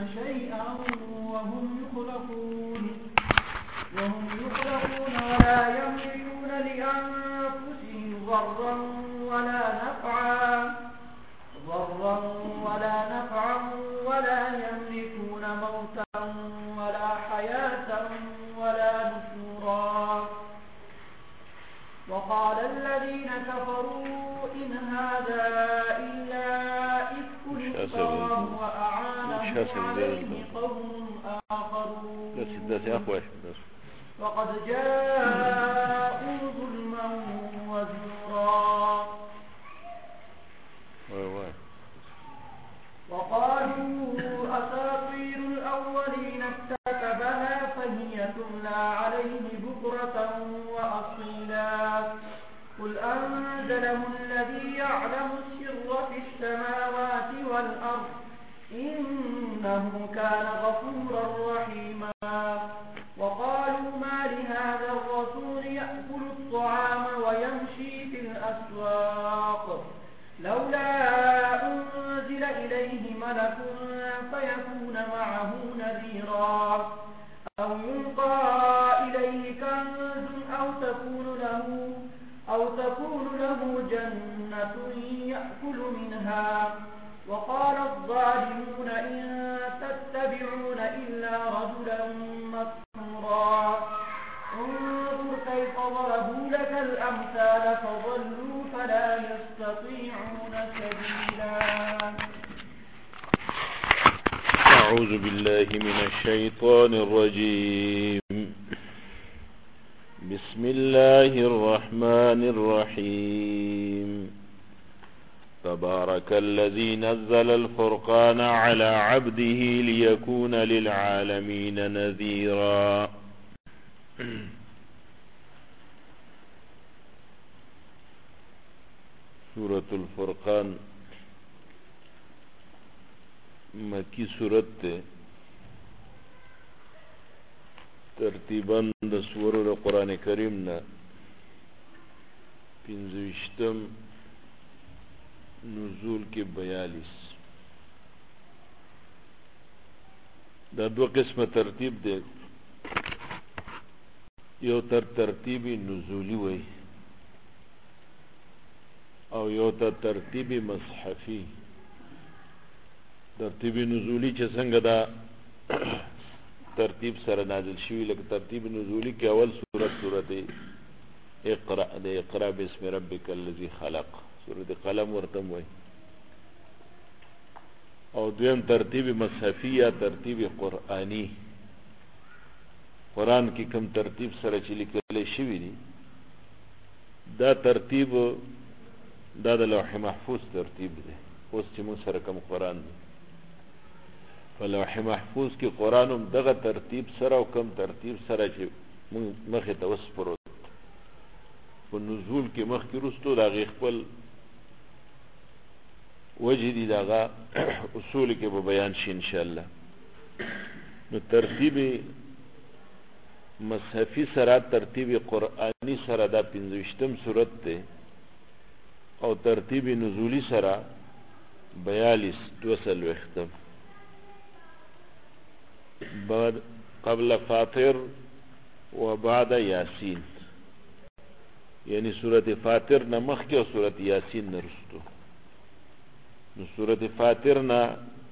شيئا وهم يخلقون ولا يملكون لأنفسهم ضرا ولا نفعا ولا يملكون موتا ولا حياة ولا نشورا. وقال الذين كفروا إن هذا إلا إفك افتراه وأعانه عليه قوم آخرون وقد جاءوا ظلما وزورا. وقالوا أساطير الأولين اكتتبها فهي تملى عليه بكرة وأصيلا. قل أنزله الذي يعلم السر في السماوات والأرض إنه كان غفورا رحيما. وقالوا ما لهذا الرسول يأكل الطعام ويمشي في الأسواق لولا أنزل إليه ملك فيكون معه نذيرا أو يلقى إليه كنز أو تكون له جنة يأكل منها. وقال الظالمون إن تتبعون إلا رجلا مسحورا. انظر كيف ضربوا لك الأمثال فضلوا فلا يستطيعون سبيلا. أعوذ بالله من الشيطان الرجيم. بسم الله الرحمن الرحيم. تبارك الذي نزل الفرقان على عبده ليكون للعالمين نذيرا. سورة الفرقان مکی سورت تے ترتیباً د سورو د قرآن کریم نا 25 نزول کے 42 دا دو قسم ترتیب دے. یو ترتیبی نزولی وی او یو ترتیبی مصحفی. ترتیبی نزولی چه سنگ دا ترتیب سر نازل شوی لکه ترتیب نزولی که اول سورت اقرأ دے اقرأ باسم ربک الذی خلق سورت قلم ورتم وی. او دویم ترتیب مصحفی یا ترتیب قرآنی. قرآن کی کم ترتیب سر چلی کلی شوی دی دا ترتیب دا د لوح محفوظ ترتیب دی. اوس چې مون سره کم قرآن دی فلوح محفوظ کی قرآنم دغه ترتیب سره او کم ترتیب سره چې مخې ته اوس پروت په نزول کې مخکې رستو د هغې خپل وجه دي د هغه اصول کې به بیان شي انشاءالله. نو ترتیب مصحفی سره ترتیب قرآنی سره دا 25م صورت دی او ترتیب نزولی سره 42 قبل فاطر و بعد یاسین یعنی سورت فاطر نمخ کی و سورت یاسین نرستو. نو سورت فاطر نا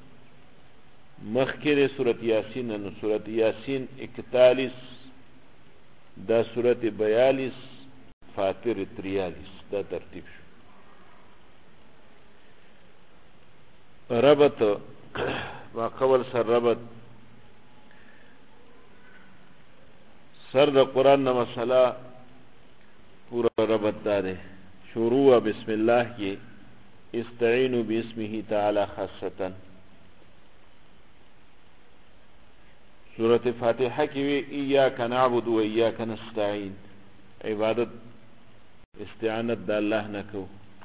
مخ کی دے سورت یاسین. نو سورت یاسین 41 دا سورت 42 فاطر 43 دا ترتیب شو. ربط ما قبل سر ربط سر دا قرآن نا مسئلہ پورا ربط دارے. شروع بسم اللہ کی استعینوا باسمہ تعالی خاصتا. سورت فاتحہ کی وی ایاک نعبد و ایاک نستعین عبادت استعانت دا اللہ نکو.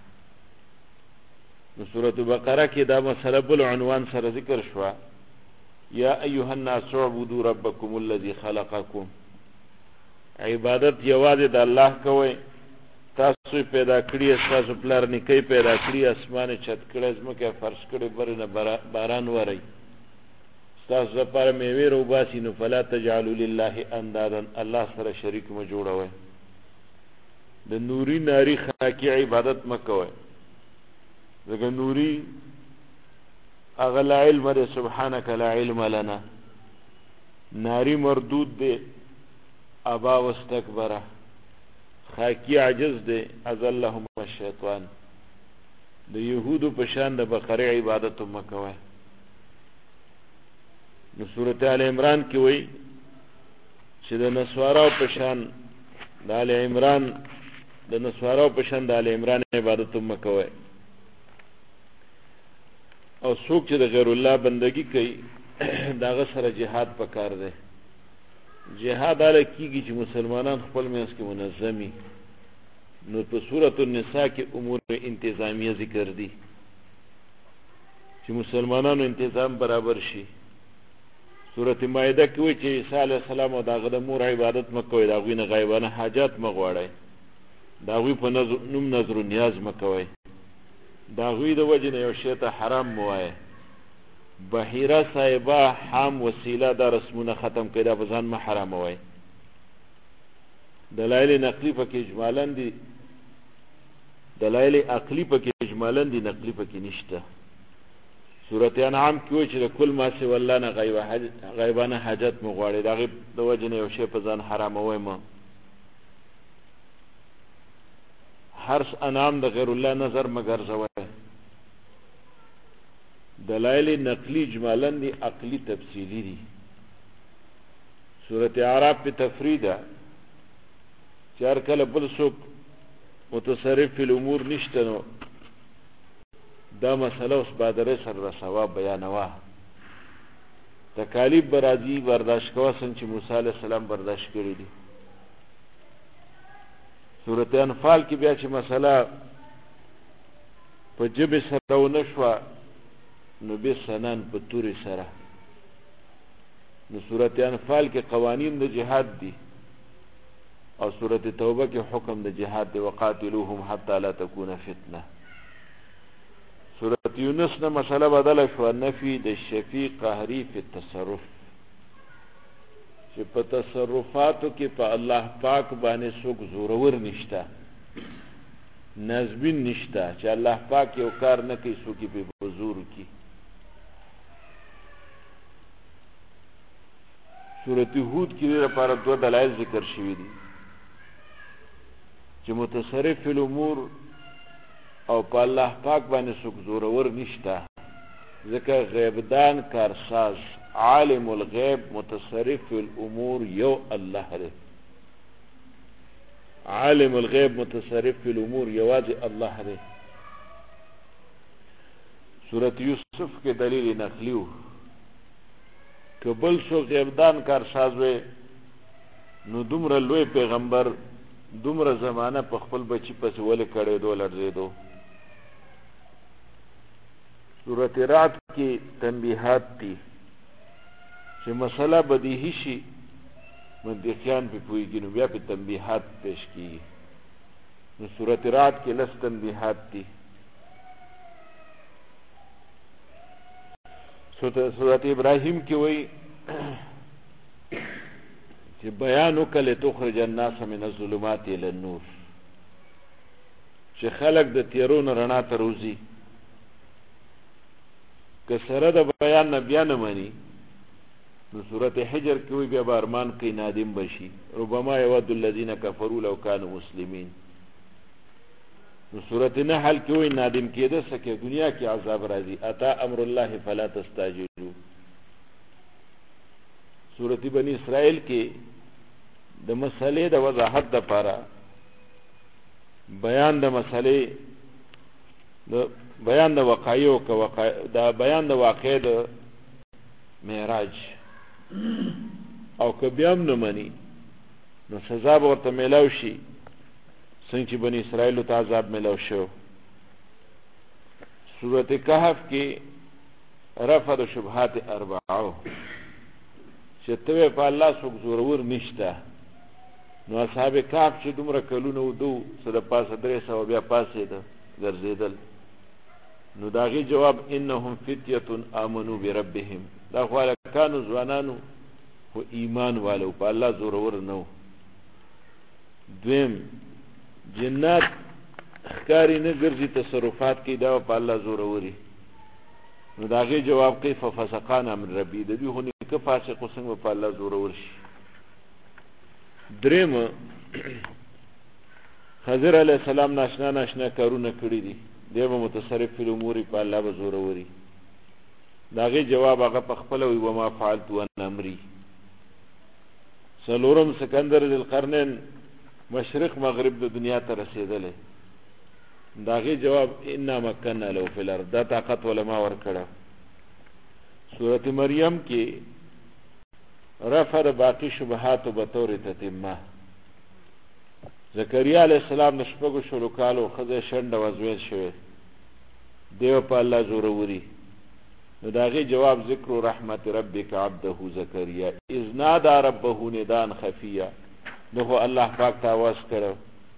سورت بقرہ کی دا مسئلہ بالعنوان سر ذکر شوا یا ایها الناس اعبدوا ربکم الذی خلقکم. عبادت یواز دا اللہ کوئی. تاسو پیدا کړی تاسو پلار نکي پیدا کړی اسمان چت کړی زمکه فرش کړی برنه باران وری تاسو لپاره میوې روباسي نو فلا تجعلوا لله اندادا الله سره شریک مه جوړوئ د نوري ناری خاکی عبادت مه کوئ ځکه نوري هغه لا علم دی سبحانك لا علم لنا ناری مردود دی ابا واستكبره خاکی عجز دی اذلهم الشیطان د یهودو په شان د بقره عبادت مه کوئ نو سورۃ آل عمران کې وایي چې د نسواراو په شان د آل عمران د نسواراو په شان د آل عمران عبادت مه کوئ او څوک چې د غیر الله بندگی کوي داغه سره جهاد پکار دی جهاد علی کیږي چې مسلمانان خپل منځ کې منظمي نو په سورۃ النساء کې امور انتظامیه ذکر دي چې مسلمانانو انتظام برابر شي سورۃ مائده کې وایي چې عیسی علیه السلام او داغه د مور عبادت مکوئ داغوی نه غیبانه حاجات مغواړئ داغوی په نوم نظر و نیاز مکوئ داغوی د وجه نه یو شی ته حرام موایه بحیره صاحبه حام وسیله دا رسمونه ختم کړي دا په ځان مه حراموئ دلایل نقلی پکې اجمالا دي دلایل عقلی پکې اجمالا دي نقلی پکې نشته سورۃ انعام کې وایي چې د کل ما سوی الله نه غیبانه حاجت مو غواړي د هغې د وجې نه یو شی په ځان حراموئ مه هر انعام د غیر الله نظر مه ګرځوئ دلایل نقلی اجمالا دي عقلی تفصیلی دي سورۃ اعراف په تفریده چې هر کله بل څوک متصرف فی الامور نشته نو دا مسله اوس بادرې سره ثواب بیانوه تکالیف به راځي برداشت کوه څنګه چې موسی علیه السلام برداشت کړي دي سورۃ انفال کې بیا چې مسله په ژبې سره ونه شوه نو بسنان په تورې سره نو سورۃ انفال کې قوانین د جهاد دي او سورۃ توبه کې حکم د جهاد دی وقاتلوهم حتی لا تكون فتنه سورۃ یونس نه مسله بدله شو نفی د شفیع قهری فی التصرف چې په تصرفاتو کې په الله پاک باندې څوک زورور نشته نازبین نشته چې الله پاک یو کار نه کوي څوک یې په زور کوي سورۃ هود کې لپاره دوه دلایل ذکر شوي دي چې متصرف فی الامور او په الله پاک باندې څوک زورور نشته ځکه غیبدان کارساز عالم الغیب متصرف فی الامور یو الله دی عالم الغیب متصرف فی الامور یوازې الله دی سورۃ یوسف کې دلیل نقلی و که بل څوک غیبدان کارساز وی نو دومره لوی پیغمبر دومره زمانه په خپل بچی پسې ولې کړېدو لړزېدو سورۃ رعد کې تنبیحات دي چې مسله بدیهی شي منطقیان پې پوهېږي نو بیا پې تنبیحات پیش کېږي نو سورۃ رعد کې لس تنبیحات دي سورۃ ابراهیم کې وایي چې بیان وکړه لتخرج الناس من الظلمات الى النور چې خلق د تیرو نه رڼا ته روزي که سره د بیان نه بیا نه مني نو سورۃ حجر کې وایي بیا به ارمان کوي نادم بشي ربما یود الذین کفروا لو کانوا مسلمین نو سورۃ نحل کې وایي نادم کېده څه کې دنیا کې عذاب راځي اتا امر الله فلا تستعجلوا سورۃ بنی اسرائیل کې د مسلې د وضاحت لپاره بیان د مسلې د بیان د وقایع د بیان د واقع د معراج او که بیا هم نه مني نو سزا به ورته میلاو شي څنګه چې بني اسرائیلو ته عذاب میلاو شو سورۃ کهف کې رفع د شبهات اربعو چې ته په الله څوک زورور نشته نو اصحاب کهف چې دومره کلونه ودو څه د پاسه 300 بیا پاسېده ګرځېدل نو د هغې جواب انهم فتیة آمنوا بربهم دا خو هلکانو ځوانانو خو ایمان والو په الله زورور نه و. دویم جنات ښکاري نه ګرځي تصرفات کې دا په الله زوروري. نو د هغې جواب کوي ففسقان امر ربي، د دوی خو نیکه فاسق و څنګه په الله زورور شي. دریم خضر علیه السلام ناشنا ناشنا کارونه کړي دي، دی به متصرف فی الامور په الله به زوروري. د هغې جواب هغه په خپله وي وما فعلت عن امري. څلورم سکندر ذوالقرنین مشرق مغرب د دنیا ته رسېدلی، د هغې جواب انا مکننا له فی الارض، دا طاقت علما ورکړه. سورت مریم کې رفع د باقی شبهاتو بطور تتمه. زکریا علیه السلام د شپږو شلو کالو ښځه شنډه وزویل شوی، دیو په الله زوروري. نو د هغې جواب ذکر رحمت ربک عبده زکریا اذ نادى ربه نداء خفیا، نو خو الله پاک ته آواز کړو.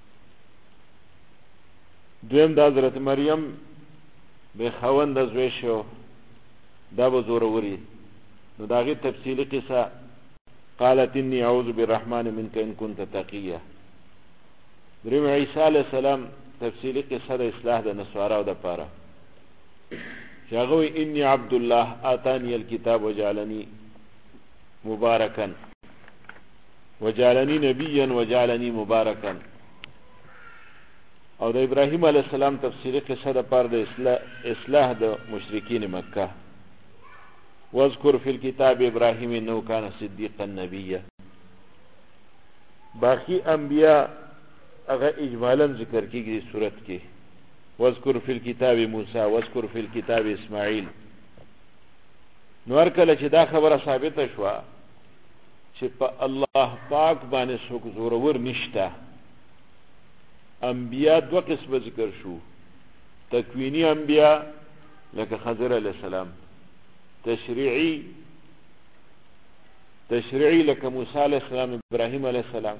دویم د حضرت مریم به خوند زوی شو، دا به زوروري. نو د هغې تفصیلي قصه قالت انی اعوذ بالرحمن منک ان کنت تقیه. دریم عیسی علیه السلام تفصیلي قصه د اصلاح د نصاراو دپاره چې هغه وایي انی عبد الله آتانی الکتاب وجعلنی مبارکا وجعلنی نبیا وجعلنی مبارکا. او د ابراهیم علیه السلام تفصیلي قصه دپاره د اصلاح د مشرکین مکه واذکر فی الکتاب ابراهیم انه کان صدیقا نبیا. باقی انبیاء هغه اجمالا ذکر کیږي صورت کې، واذکر فی الکتاب موسی واذکر فی الکتاب اسماعیل. نو هر کله چې دا خبره ثابته شوه چې په الله پاک باندې څوک زورور نشته، انبیاء دوه قسمه ذکر شو، تکوینی انبیاء لکه خضر علیه السلام، تشریعی لکه موسی علیه السلام ابراهیم علیه السلام.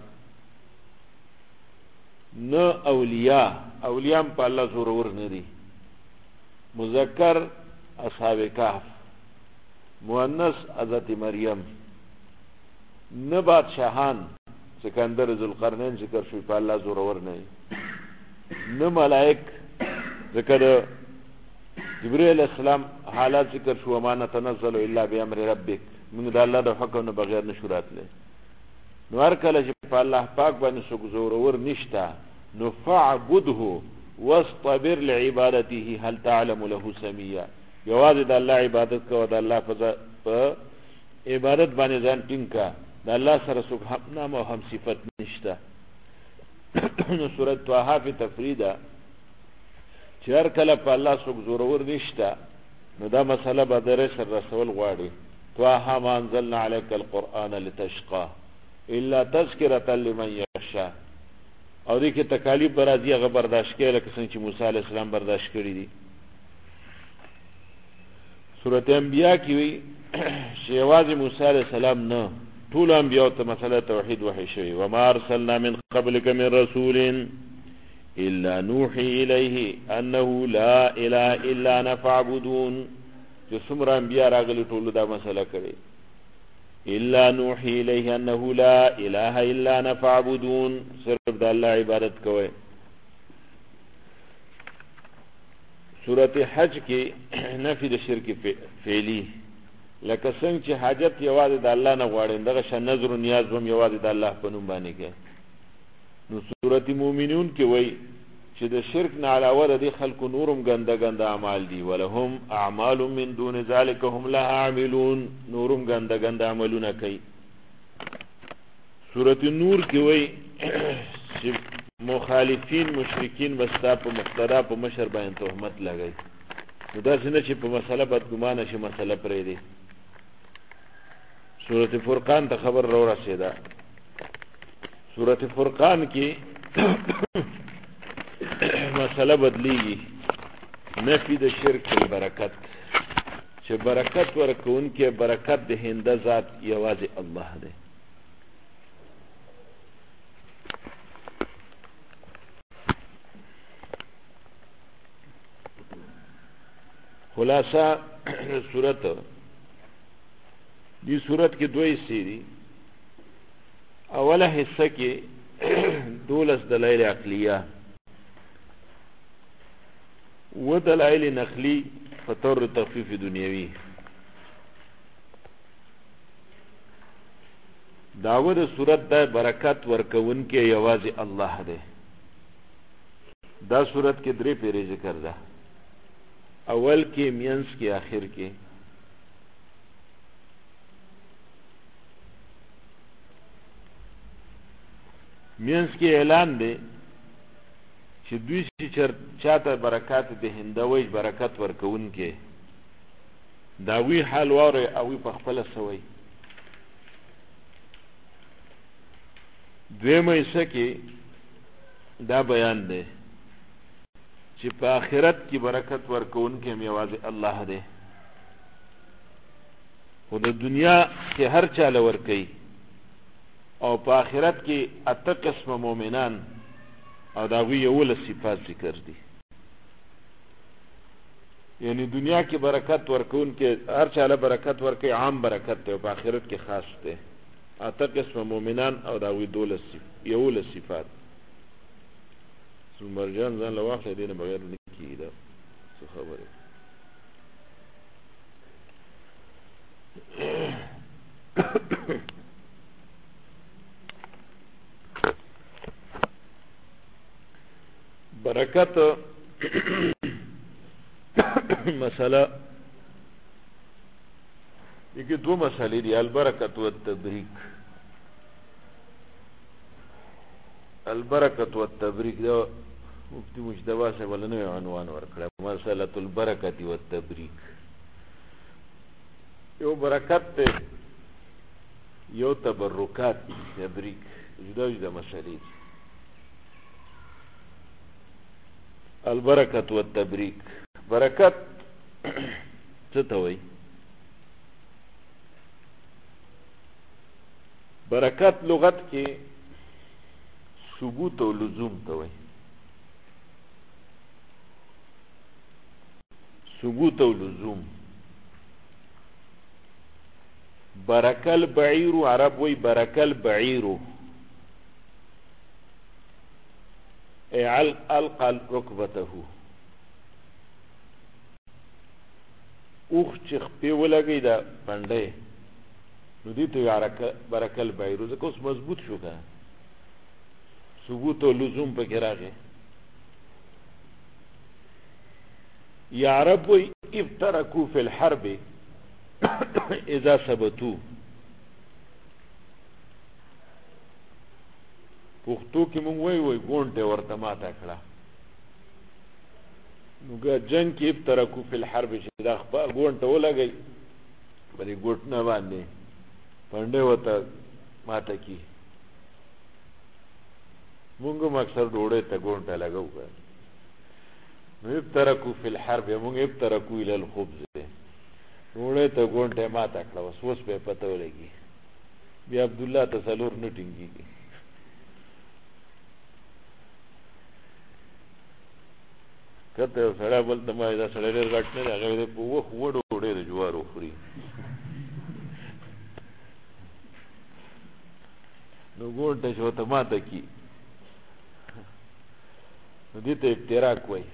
نه اولیاء په الله زورور نه دي، مذکر اصحاب کهف، مؤنث حضرت مریم. نه بادشاهان سکندر ذوالقرنین ذکر شوی په الله زورور نه دي. نه ملائک ذکر جبرئیل علیہ السلام حالات ذکر شو وما نتنزل الا بامر ربک، موږ د الله د حکم نه بغیر نشو راتلی. نو هر کله چې په الله پاک باندې څوک زورور نشته نو فاعبده واصطبر لعبادته هل تعلم له سمیا. یوازې د الله عبادت کوه، د الله په عبادت باندې ځان ټینګ کا، د الله سره څوک هم نام او هم صفت نشته. نو سورت طه فی تفریده چې هر کله په الله څوک زورور نشته نو دا مسله به درې سر رسول غواړي. طه ما انزلنا علیک القرآن لتشقى الا تذکرة لمن یخشى. او دې کې تکالیف به راځي هغه برداشت کوي لکه څنګه چې موسی علیه السلام برداشت کړي دي. سورت انبیاء کې وی چې یوازې موسی علیه السلام نه، ټول انبیاء ته مسله توحید وحی شوی. وما ارسلنا من قبلک من رسول الا نوحي الیه انه لا اله الا انا فاعبدون. چې څومره انبیاء راغلي ټولو دا مسله کړې، الا نوحي الیه انه لا اله الا انا فاعبدون، صرف د الله عبادت کوئ. سورت حج کې نفي د شرک فعلی، لکه څنګه چې حاجت یوازې د الله نه غواړي، دغه شان نظر و نیاز هم یوازې د الله په نوم باندې کوي. نو سورت مومنون کې وایي چې د شرک نه علاوه د دې خلکو نورم ګنده ګنده اعمال دي، ولهم اعمال من دون ذلك هم لها عاملون، نورم ګنده ګنده عملونه کوي. سورت نور کې وایي چې مخالفین مشرکین بستا په مقتدا په مشر باندې تهمت لګوي. نو داسې نه چې په مسله بدګمانه شي مسله پرېږدي. سورت فرقان ته خبر را ورسېده. سورت فرقان کې مسله بدلیږي، نفي د شرک برکت، چې برکت ورکوونکی برکت د هنده ذات یوازې الله دی. خلاصه صورت دی صورت کې دوه حصے دي. اوله حصہ کې 12 دلایل عقلیه و دلایل نقلی په طور تخفیف دنیوي. داوه د صورت د برکت ورکون کې یوازې الله دی. دا صورت کې درې پیری ذکر ده، اول کې، مینس کې، آخر کې. مینس کې اعلان دی چې دوی چې چاته برکات دهنده وي، برکت ورکون کې داوی حال واره او په خپل سوي. دویمه حصہ کې دا بیان دی چې په آخرت کې برکت ورکون کې یوازې الله دی، خو د دنیا کې هر چاله ورکوي، او په آخرت کې 8 قسمه مؤمنان او د هغوی 11 صفات ذکر دي. یعنی دنیا کې برکت ورکون کې هر چاله برکت ورکوي، عام برکت دی، او په آخرت کې خاص دی. 8 قسمه مؤمنان او د هغوی 11 صفات. مرجان ځان له واخله دې نه بغیر نه کېږي. دا څه خبره برکت مسئله یکی دو مسئله دی، البرکت و التبریک. البرکت و التبریک دا مفتی مجتبی صاحب ولنوی عنوان ورکړه، مسئله البرکت و التبریک. یو برکت ته، یو تبرکات، تبریک جدا جدا مسئله دی. البرکت و التبریک. برکت څه ته وایي؟ برکت لغت کې ثبوت او لزوم ته وایي. ثبوت او لزوم. برکل بعیر، عرب وایي برکل بعیر، القى ركبته. اوخ چې خپې ولګي دا پنډې، نو دې ته برکل بعیر، ځکه اوس مضبوط شو که ثبوت او لزوم پکې راغی. یا عرب وایي افترقوا فی الحرب اذا ثبتوا. پښتو کې مونږ وایي ګونټه ورته ماته کړه. نو جنګ کې افترقوا فی الحرب، چې دا خپل ګونټه ولګي بلې ګوټ نه باندې پنډې ورته ماته کی. مونږ هم اکثر ډوډۍ ته ګونټه لګو که نو افترقوا فی الحرب، مونږ افترقوا الی الخبز، ډوډۍ ته ګونټه ماته کړه. اوس به پته ولګي. بیا عبدالله ته څلور نه ټینګېږي. کته یو سړی بل ته ما دا سړی ډېر غټ نه دی، هغه دی په اووه ډوډۍ د جوارو خوري. نو ګونټه چې ورته ماته کي، نو دې ته افتراق وایي.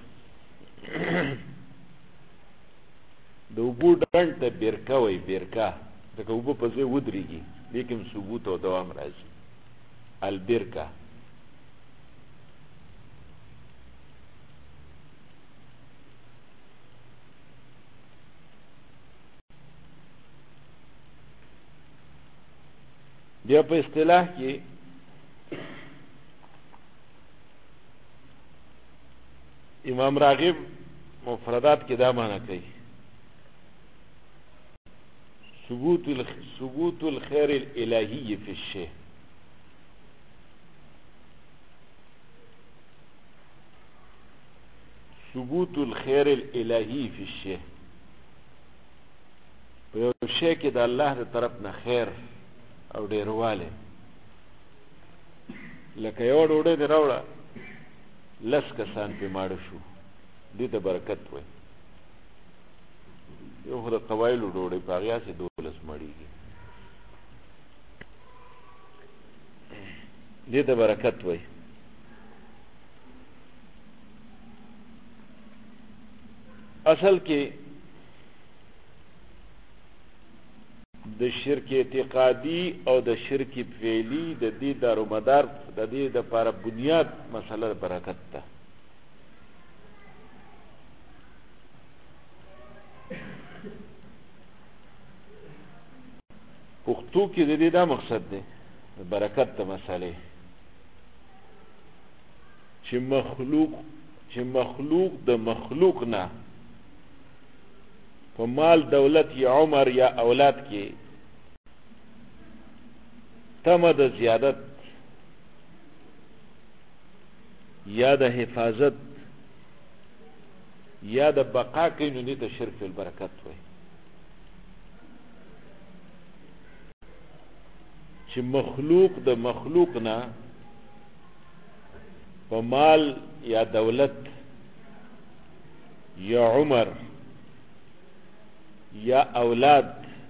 د اوبو ډنډ ته بیرکه وایي، بیرکه، ځکه اوبه په ځای ودرېږي لیکن ثبوت او دوام راځي. البرکه. بیا په اصطلاح کې امام راغب مفردات کې دا معنی کوي ثبوت الخير الالهي في الشيء. ثبوت الخير الالهي في الشيء. په یو شی کې د الله تر طرف نه خیر او ډیرواله، لکه یو ډوډۍ دې راوړه 10 کسان پې ماړه شو، دې ته برکت وایي. یو خو د قبایلو ډوډۍ په هغې هسې 12 مړېږي. دې ته برکت وایي. اصل کې د شرک اعتقادي او د شرک فعلی د دې دارومدار د دې د لپاره بنیاد مسله برکت ده. پښتو کې د دې دا مقصد دی برکت د مسالې چې مخلوق د مخلوق نه په مال دولت یا عمر یا اولاد کې تمه د زیادت یا د حفاظت یا د بقا کوي، نو دې ته شرک فی البرکت وایي. چې مخلوق د مخلوق نه په مال یا دولت یا عمر یا اولاد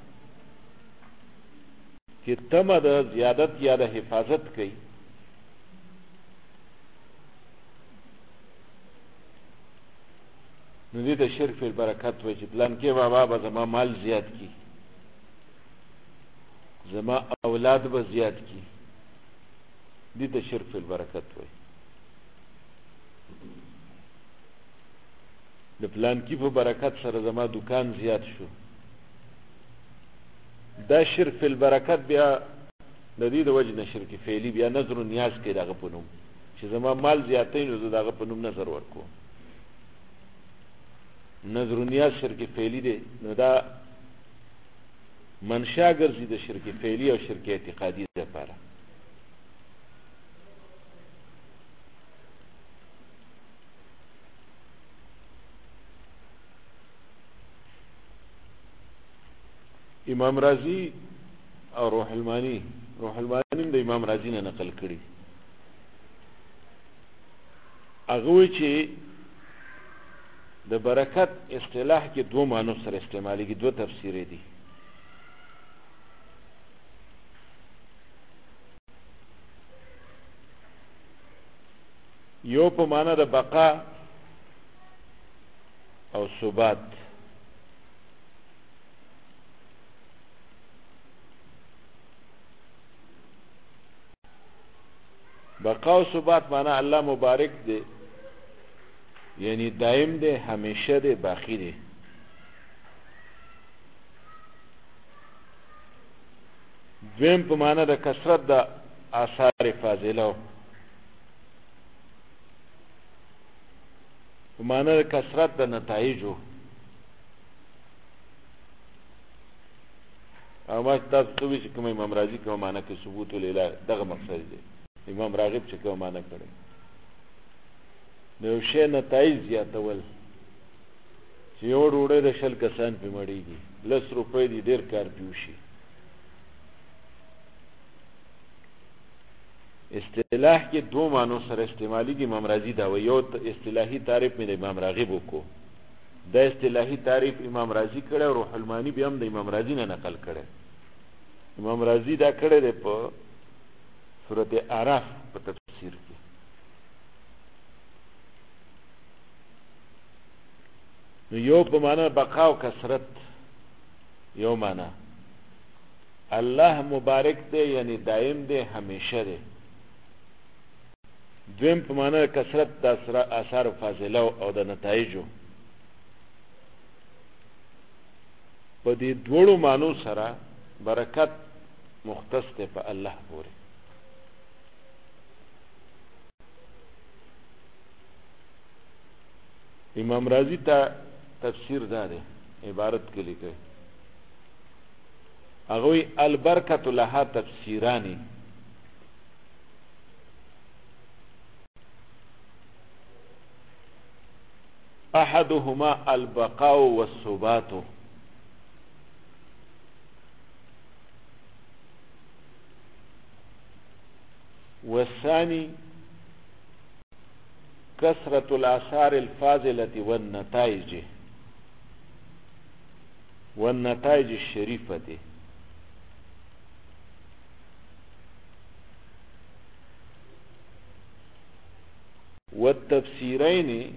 کې تمه د زیادت یا د حفاظت کوي، نو دې ته شرک فی البرکت وایي. چې پلان کې بابا به زما مال زیات کی، زما اولاد به زیات کی، دې ته شرک فی البرکت وایي. د پلان کې په برکت سره زما دکان زیات شو، دا شرک فی البرکت بیا د دې د وجه نه شرک فعلی بیا نظر و نیاز کوي دغه په نوم، چې زما مال زیاتوي نو زه دغه په نوم نظر ورکوم. نظر و نیاز شرک فعلی دی، نو دا منشا ګرځي د شرک فعلی او شرک اعتقادي لپاره. امام رازی او روح المانی د امام رازی نه نقل کړي، هغه وایي چې د برکت اصطلاح کې دوه معنی سره استعمالېږي، دوه تفسیرې دي. یو په معنی د بقا او ثبات، بقا و ثبات معنی الله مبارک دی، یعنی دائم دی، همیشه دی، باقی دی. دویم په معنی د کثرت د آثار فاضله، په معنی د کثرت د نتایجو. او ما تاسو ته وایي چې کوم امام راضي کوم معنی کې ثبوت الاله دغه مقصد دی. امام راغب چې کوم معنی کړی نو یو شی نتایج زیاتول، چې یو ډوډۍ د 100 کسان پې مړېږي، 10 روپۍ دي، ډېر کار پې وشي. اصطلاح کې دو معنو سره استعمالېږي. امام راضي دا وایي. یو اصطلاحي تعریف مې د امام راغب وکړو، دا اصطلاحي تعریف امام راضي کړی، او روح المانی بیا هم د امام راضي نه نقل کړی. امام راضي دا کړی دی په سورت اعراف په تفسیر کې. نو یو په معنا بقا او کثرت، یو معنا الله مبارک دی یعنی دائم دی، همیشه دی. دویم په معنا کثرت د اثار فاضله او د نتایجو. په دې دوړو معنو سره برکت مختص دی په الله پورې. امام راضي ته تفسیر دا دی، عبارت کې لیکي هغوی البرکت لها تفسیرانی، احدهما البقاء والثبات، والثاني كثرة الآثار الفاضلة والنتائج الشريفة. والتفسيرين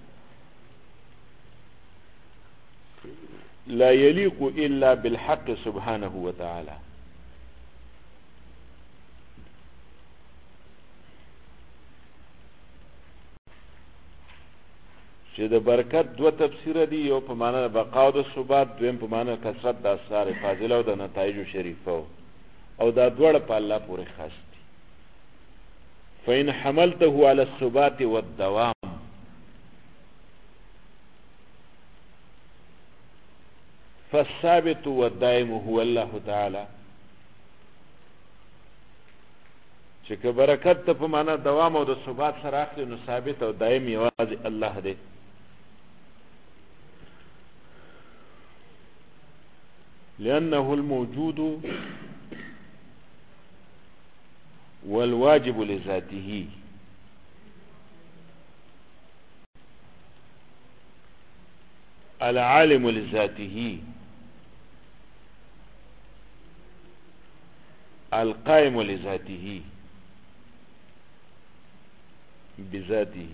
لا يليق إلا بالحق سبحانه وتعالى. چې د برکت دو تفسیر دي، یو په معنا د بقا او د ثبات، دویم په معنا کثرت د اثار فاضله او د نتایج شریفه، او دا دواړه په الله پورې خاص دي. فإن حملته على الثبات والدوام فالثابت والدائم هو الله تعالى. چې که برکت ته په معنا دوام او د ثبات سره اخلي، نو ثابت او دائم یوازې الله دی. لأنه الموجود والواجب لذاته، العالم لذاته، القائم لذاته بذاته،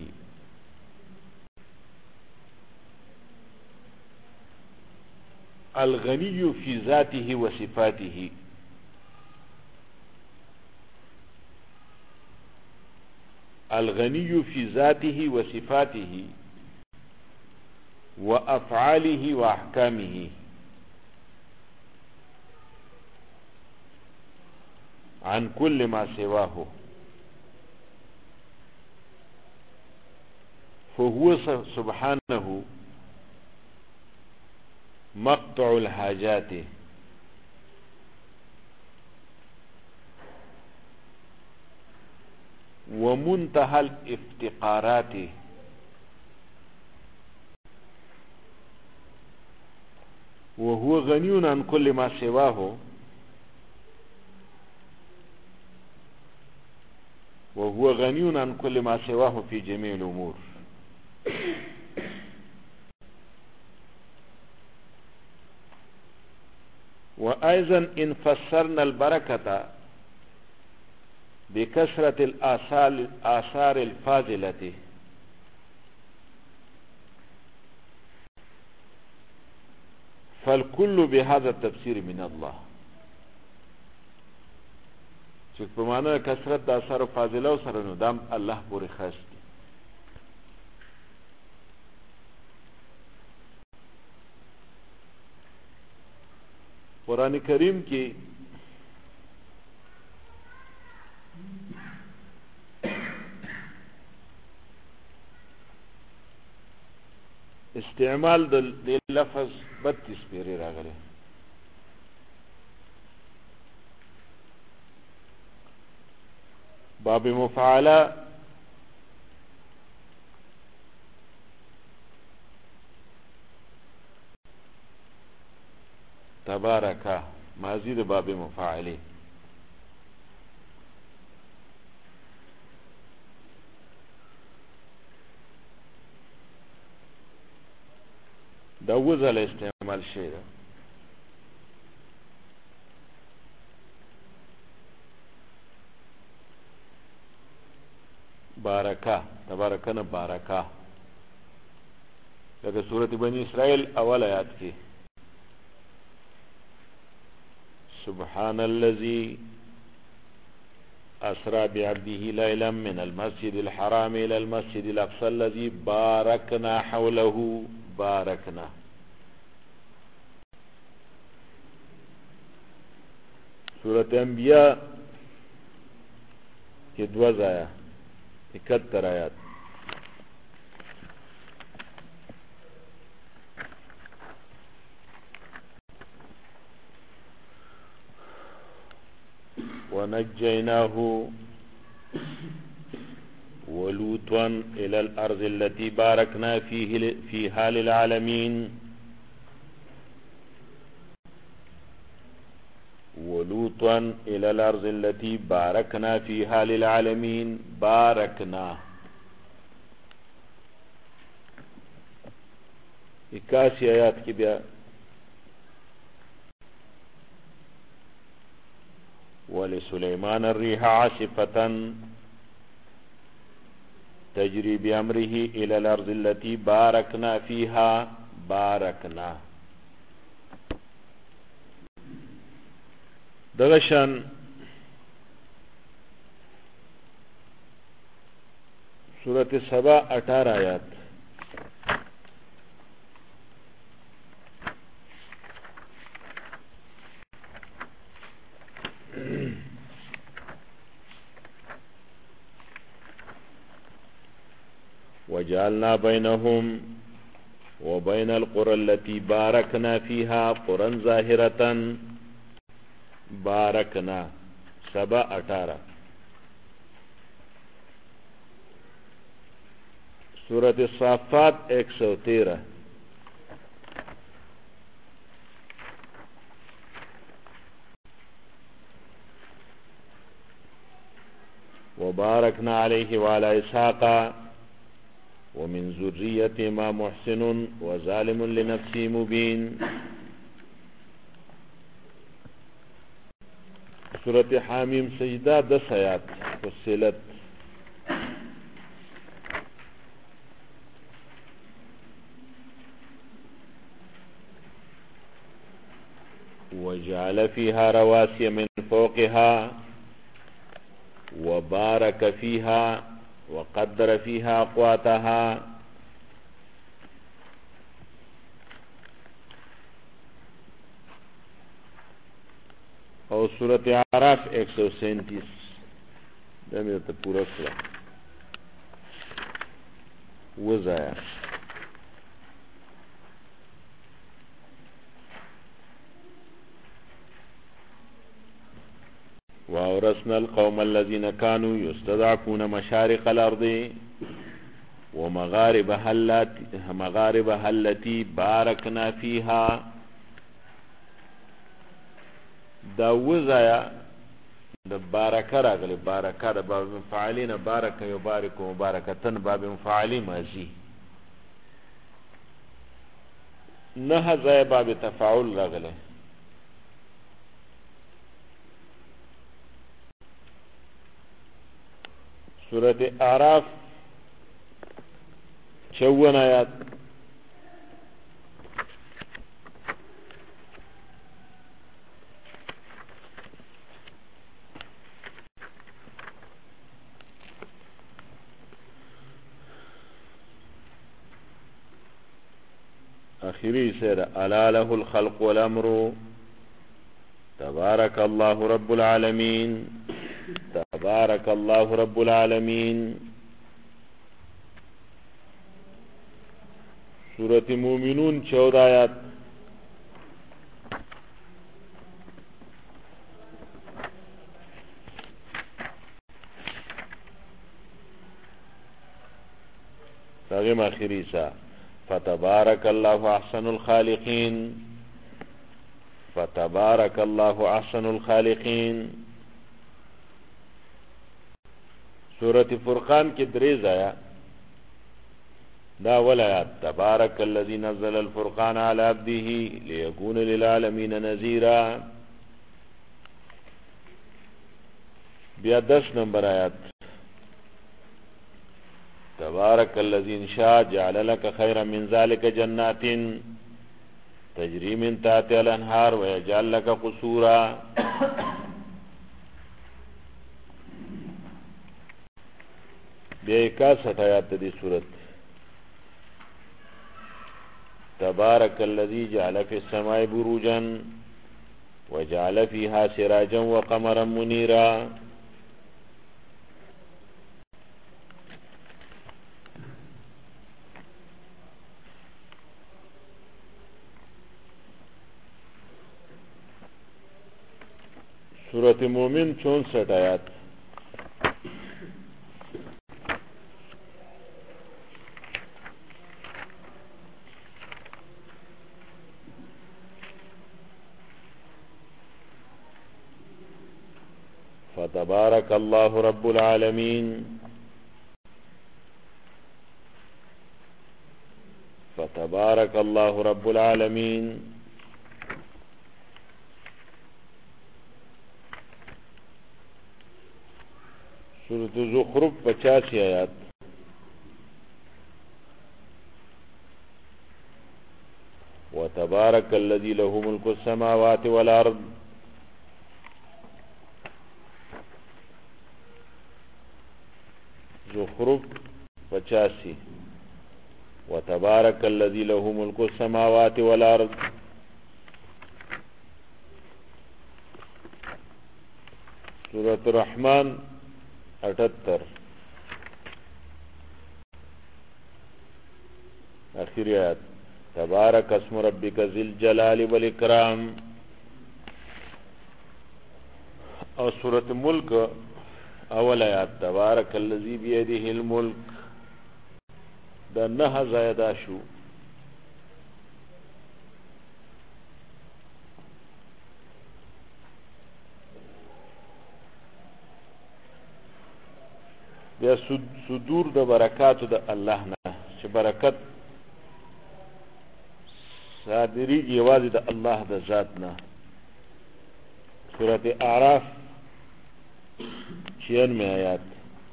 الغني في ذاته وصفاته، الغني في ذاته وصفاته وأفعاله وأحكامه عن كل ما سواه، فهو سبحانه مقطع الحاجات ومنتهى الافتقارات وهو غني عن كل ما سواه، وهو غني عن كل ما سواه في جميع الأمور. وأيضا إن فسرنا البركة بكثرة الآثار الفاضلة فالكل بهذا التفسير من الله. چې په معنا کثرت د آثار فاضله سره، نو دام الله پورې خاص دي. قرآن کریم کې استعمال د لفظ 32 پیری راغلی. باب مفعله تبارکه ماضی د باب مفعله. دا وزل استعمال شي ده. بارکه تبارکه بارکه، لکه سورت بنی اسرائیل اول آیات کې سبحان الذي اسرى بعبده ليلا من المسجد الحرام الى المسجد الاقصى الذي باركنا حوله. باركنا سورت انبیاء کې 2 ځایه 71 آیات. ونجيناه ولوطا إلى الأرض التي باركنا فيها للعالمين. ولوطا إلى الأرض التي باركنا فيها للعالمين. باركنا 81 آیات کې بیا ولسليمان الريح عاصفة تجری بأمره إلى الأرض التي باركنا فيها. باركنا دغشان سورة سبا 18 آیات. وجعلنا بينهم وبين القرى التي باركنا فيها قرى ظاهرة. باركنا سبا 18. سورة الصافات 113. وباركنا عليه وعلى إسحاق ومن ذريتهما محسن وظالم لنفسه مبين. سورة حامیم سجدہ 10 آیات فصلت. وجعل فيها رواسي من فوقها وبارك فيها وقدر فيها أقواتها. اور سورة اعراف 137 دمیر تا پورا سورا وزایا. وأورثنا القوم الذين كانوا يستضعفون مشارق الأرض ومغاربها التي باركنا فيها. دا وزایا د بارکه راغلی. بارکه د باب مفعلین بارک یبارک مبارکتن باب مفعلی ماضی. نه ځای باب تفاعل راغلی. سورة اعراف 54 آیات. آخری سیر الا له الخلق والامر تبارك الله رب العالمين. تبارك الله رب العالمين. سورة مومنون 14 آیات. تاغم آخری سا فتبارك الله احسن الخالقين. فتبارك الله احسن الخالقين. سورة فرقان کی 3 آیات. دا ولایات تبارك الذي نزل الفرقان على عبده ليكون للعالمين نذيرا. بیا 10 نمبر آیات. تبارك الذي ان شاء جعل لك خيرا من ذلك جنات تجري من تحتها الانهار ويجعل لك قصورا. بیا 61 آیات دی صورت. تبارك الذي جعل في السماء بروجا وجعل فيها سراجا وقمرا منيرا. سورة مومن 64 آیات. فتبارك الله رب العالمين. فتبارك الله رب العالمين. سورة زخرف 85 آیات. وتبارك الذي له ملك السماوات والارض. زخرف 85. وتبارك الذي له ملك السماوات والارض. سورة الرحمن 78. آخری آیت تبارک اسم ربک ذی الجلال والاکرام. او سورة ملک اول آیات تبارک الذی بیده الملک. دا 9 زائدہ شو. بیا صدور د برکاتو د الله نه چې برکت صادریږي یوازې د الله د ذات نه. سورة اعراف 96 آیات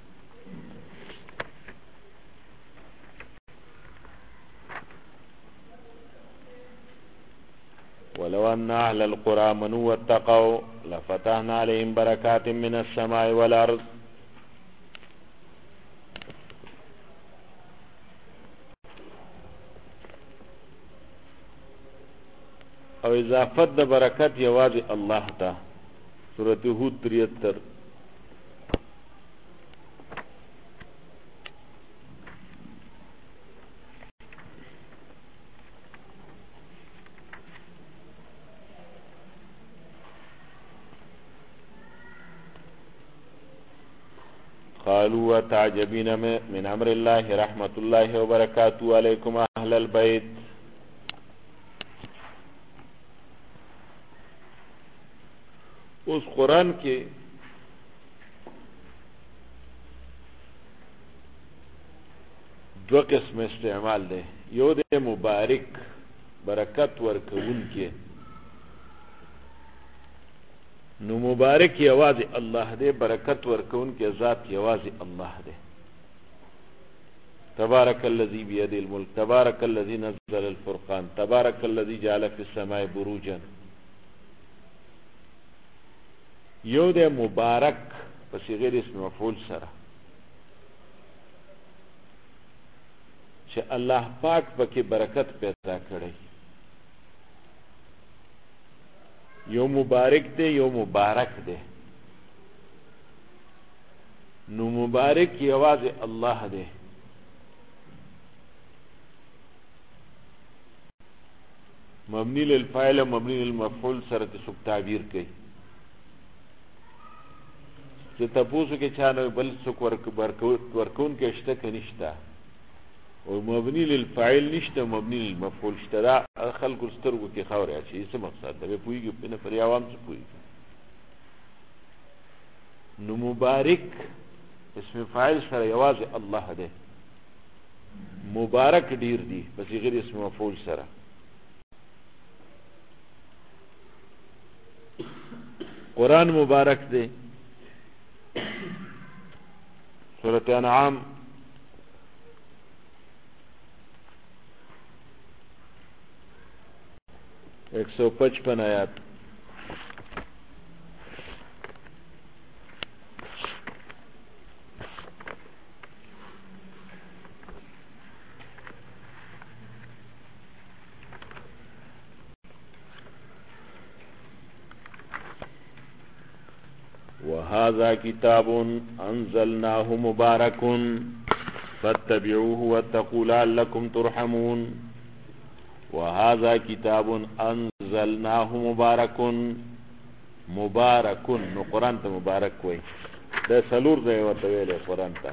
ولو ان اهل القرى منوا واتقوا لفتحنا عليهم بركات من السماء والارض. او اضافت د برکت یوازې الله ته. سورۃ هود 73. قالوا وتعجبين من امر الله رحمة الله وبركاته عليكم اهل البيت. اوس قرآن کې دو قسم استعمال دی. یو دی مبارک برکت ورکون کې. نو مبارک یوازې الله دی، برکت ورکون کې ذات یوازې الله دی. تبارک الذی بیده الملک، تبارک الذی نزل الفرقان، تبارک الذی جعل فی السماء بروجا. یو دی مبارک پس غیر اسم مفعول سره چې الله پاک پکې برکت پیدا کړی. یو مبارک دی یو مبارک دی. نو مبارک یوازې الله دی. مبنی للفاعل مبنی للمفعول سره څوک تعبیر کوي چې تاسو کې چانه بل څوک ورکون کې شته کې نشته، او مبنی للفاعل نشته مبنی للمفعول شته. دا خلکو سترګو کې خاورې اچي. څه مقصد دی؟ پوهیږي په نه پر عوام څه پوهیږي. نو مبارک اسم فاعل سره یوازې الله دی. مبارک ډیر دی پس غیر اسم مفعول سره. قرآن مبارک دی. سورۃ انعام 155 آیات. وهذا كتاب أنزلناه مبارك فاتبعوه واتقوا لعلكم ترحمون. وهذا كتاب أنزلناه مبارك. مبارك نو قرآن ته مبارک وای. دا سلور ځای ورته ویلی قرآن ته.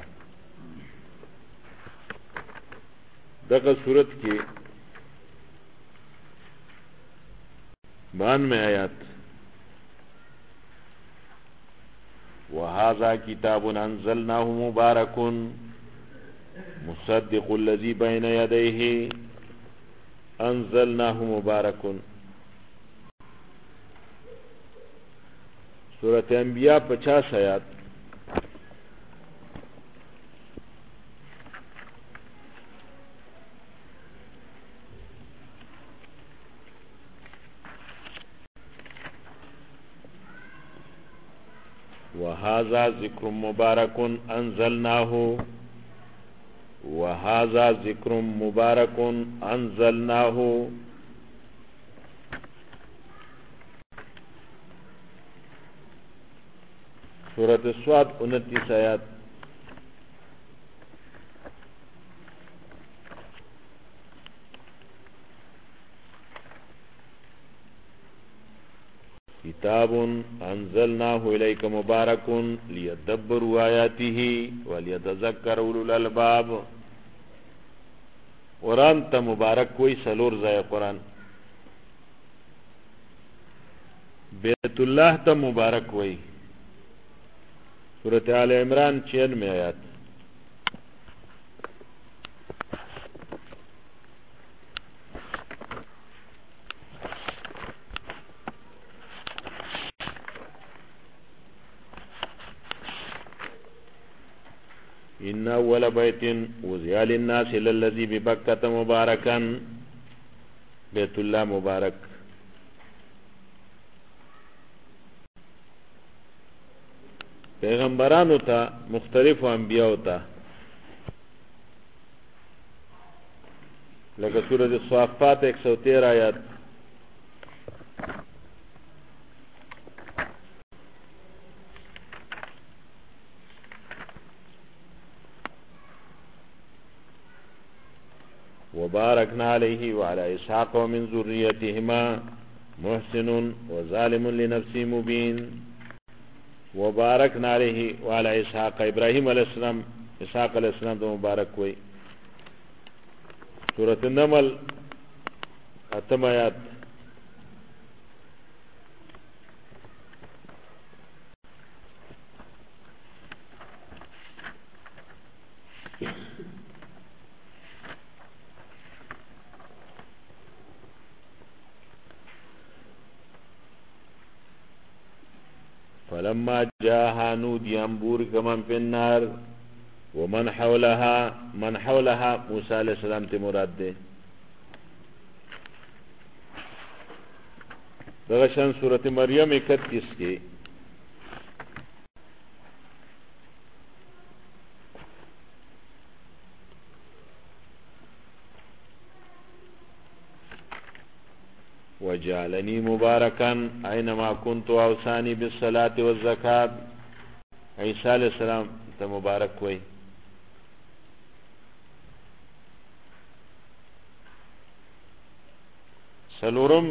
دغه صورت کې 92 آیات. وهذا كتاب أنزلناه مبارك مصدق الذي بين يديه. أنزلناه مبارك. سورة انبیاء 50 آیات. وهذا ذکر مبارک انزلناه وهذا ذکر مبارک انزلناه. سورۃ الصاد 29 آیات. کتاب انزلناه الیک مبارک لیدبروا آیاته ولیتذکر اولو الالباب. قرآن ته مبارک کوئی سلور ځای قرآن. بیت اللہ ته مبارک وئی. سورۃ آل عمران 96 آیات. ان اول بیت وضع للناس للذی ببکۃ مبارکا. بیت اللہ مبارک. پیغمبرانو ته مختلف انبیاء ته لکه سورۃ الصافات 113 آیات. وباركنا عليه وعلى إسحاق ومن ذريتهما محسن وظالم لنفسه مبين. وباركنا عليه وعلى إسحاق. إبراهيم عليه السلام إسحاق عليه السلام ته مبارک وي. سورة النمل 8 آیات. فلما جاءها نودي أن بورك من في النار ومن حولها. من حولها موسى علیہ السلام ته مراد ده. دغه شان سورۃ مریم 31 کې وجعلني مباركا اينما كنت واوصاني بالصلاه والزكاه. عيسى عليه السلام ته مبارک وي. سلورم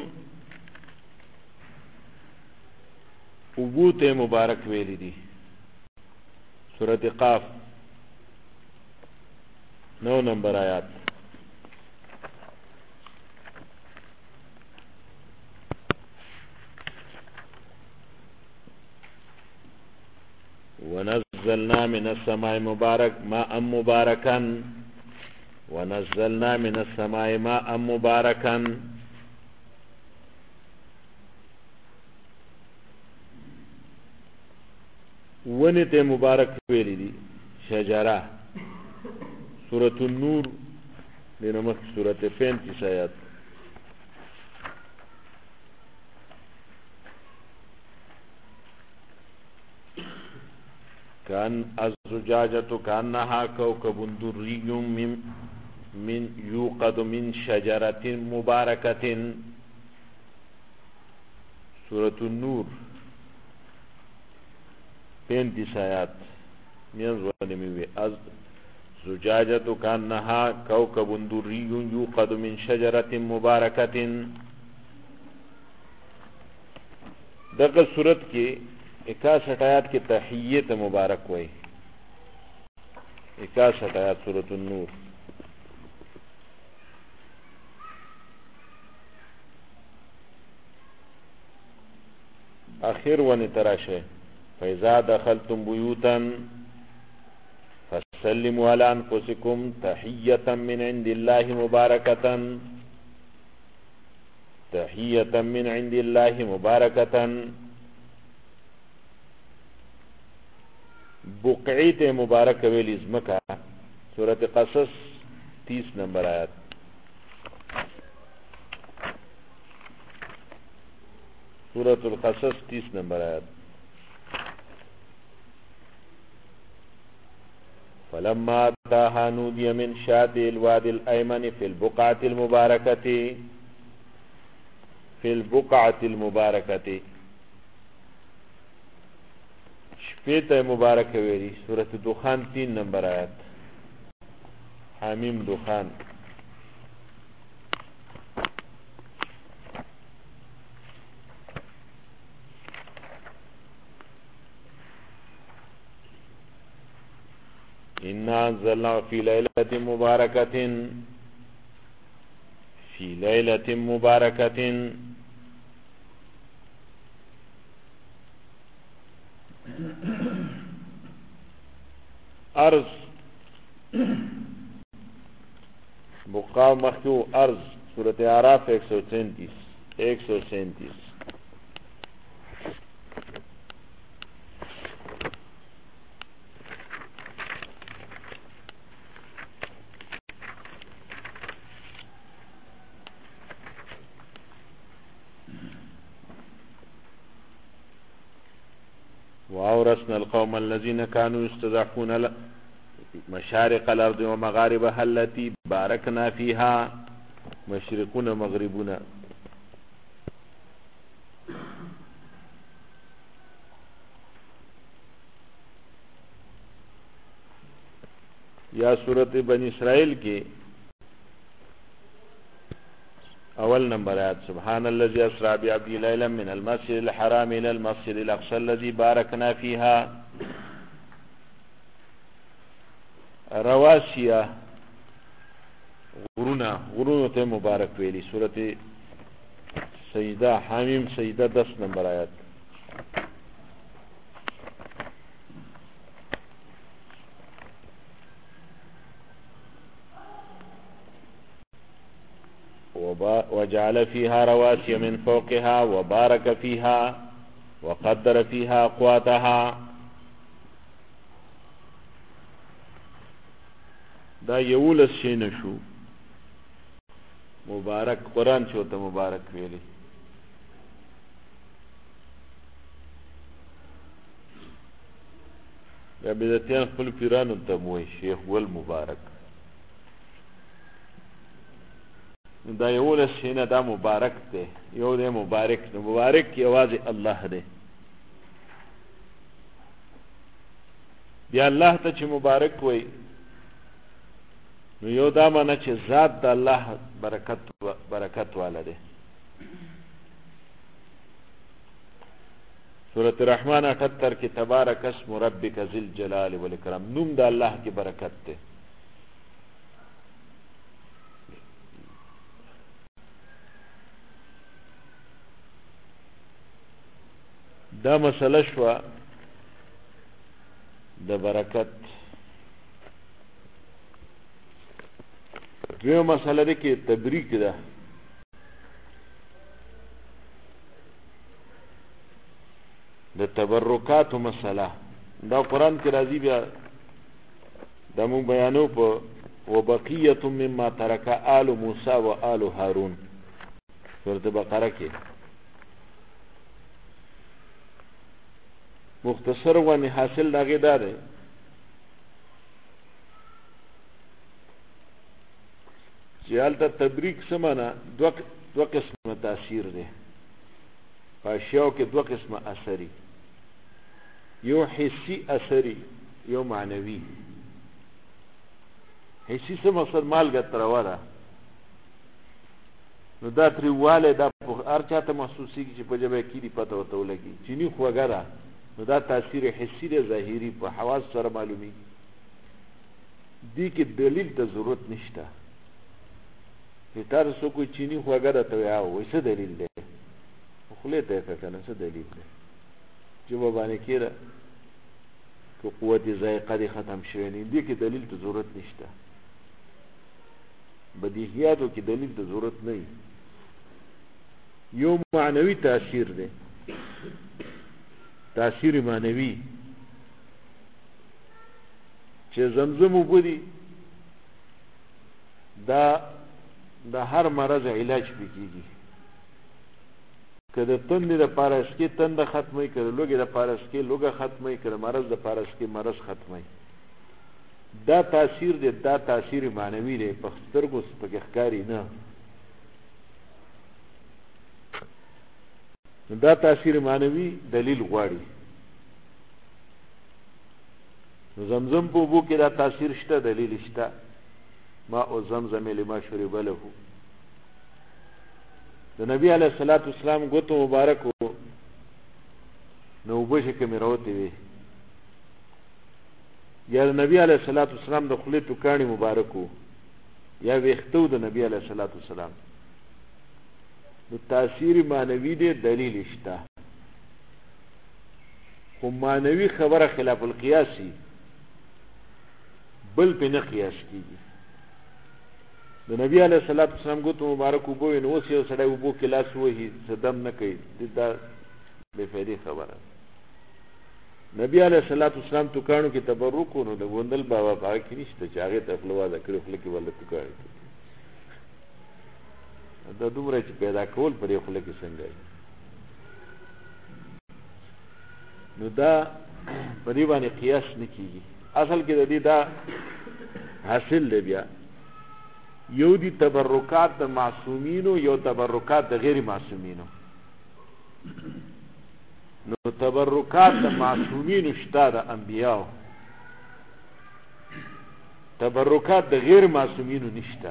ابوت مبارک ویلی دي. سورۃ قاف 9 نمبر آیات. ونزلنا من السماء مبارك ماء مباركا. ونزلنا من السماء ماء مباركا. ونی ته مبارک ویلی دي. شجره. سورة النور لنمخ سورة 35 آیات. كان الزجاجة كأنها كوكب دري من يوقد من شجرة مباركة. سورة النور 35 آیات. مینځونه مې الزجاجة كأنها كوكب دري يوقد من شجرة مباركة. دغه صورت کې 61 آیات کی تحیت مبارک وئی. 61 آیات سورۃ النور. آخر ونی تراشه فإذا دخلتم بيوتا فسلموا على أنفسكم تحية من عند الله مباركة. تحية من عند الله مباركة. بقعیت مبارک ویلی ازمکا. سورۃ قصص 30 نمبر آیات. سورۃ القصص 30 نمبر آیات. فلما اتاها نودي من شاطئ الوادي الأيمن في البقعة المباركة شپیت مبارک ویری سورة دخان 3 نمبر آیات حمیم دخان إنا أنزلنا في ليلة مباركة ارض مقام مخیو ارض سورة اعراف 137 وأورثنا القوم الذين كانوا يستضعفون مشارق الأرض ومغاربها التي باركنا فيها مشرقون مغربون یا سورة بنی اسرائیل کی اول نمبر آیات سبحان الذي اسرا بعبده ليلا من المسجد الحرام الى المسجد الاقصى الذي باركنا فيها رواسیا غرونو ته مبارک ویلی سورة سجدہ حمیم سجدہ 10 نمبر آیات وجعل فيها رواسي من فوقها وبارك فيها وقدر فيها أقواتها دا یولس شین شو مبارک قرآن شو ته مبارک ویلی یا بدتیان خپل پیرانو ته موی شیخ ول مبارک دا یولس شین دا مبارک ده یو ده مبارک نو مبارک یوازې الله ده بیا الله ته چې مبارک وای نو یو دا معنی چې ذات د الله برکت والا ده سورة الرحمن 78 کی تبارک اسم ربک ذی الجلال والاکرام نوم د الله کی برکت ده دا مسله شو د برکت دوی مسله ده کې تبریک ده د تبرکات مسله دا قرآن کې راځي بیا دا مون بیانو په وبقیه مما ترک آل موسی و آل هارون سورۃ بقره کې مختصر ونی حاصل داغه داره چې حالت تبریک سمانا دو قسم تاثیر ده فاشیاو کې دو قسم اثری یو حسی اثری یو معنوی حسی سم اثر مالګه ترواره نو دا تریواله دا هر چاته محسوسي چې په جبه کې دی پته وته ولګي چینی خوګره نو دا تاثیر حسی دی ظاهری په حواس سره معلومی دی کې دلیل ته ضرورت نشته تاسو کوئی چینی خوګره ته یاو وایي څه دلیل دی خله ته کنه څه دلیل دی جواب باندې کړه کو قوت ذائقه دی ختم شوی نه دی کې دلیل ته ضرورت نشته بدیهیاتو کې دلیل ته ضرورت نه یو معنوي تاثیر دی تاثیر معنوي چې زمزم وبدي دا د هر مرض علاج پکېږي کله تند د پارس کې تند ختمي کړي لوګي د پارس کې لوګه ختمي کړي مرض د پارس کې مرض ختمي دا تاثیر دی، دا تاثیر معنوي دی، په سترګو پکې ښکاري نه. دا تاثیر معنوي دلیل غواړي. نو زمزم په اوبو کې دا تاثیر شته، دلیل شته. ماء زمزم لما شرب له. د نبی علیه الصلاة والسلام ګوتو مبارک و نو اوبه چې کومې راوتې وې، یا د نبی علیه الصلاة والسلام د خولې ټوکاڼې مبارک و، یا ویښته و د نبی علیه الصلاة والسلام، نو تاثیر معنوي دی، دلیل شته. خو معنوي خبره خلاف القیاسي بل پې نه قیاس کېږي. د نبی علیه الصلاة والسلام ګوتو مبارک اوبه وې، نو اوس یو سړی اوبو کې لاس وهي څه دم نه کوي، دا بې فایدې خبره. نبی علیه الصلاة والسلام توکاڼو کې تبرک و، نو د ګوندل بابا په هغه کې نشته چې هغې ته خوله واده کړې، خوله کې ولله توکاڼې دا دومره چې پیدا کول په دې خوله کې څنګه نو دا په دې باندې قیاس نه کېږي. اصل کې د دې دا حاصل دی بیا یو دي تبرکات د معصومینو، یو تبرکات د غیر معصومینو. نو تبرکات د معصومینو شته د انبیاء، تبرکات د غیر معصومینو نشته.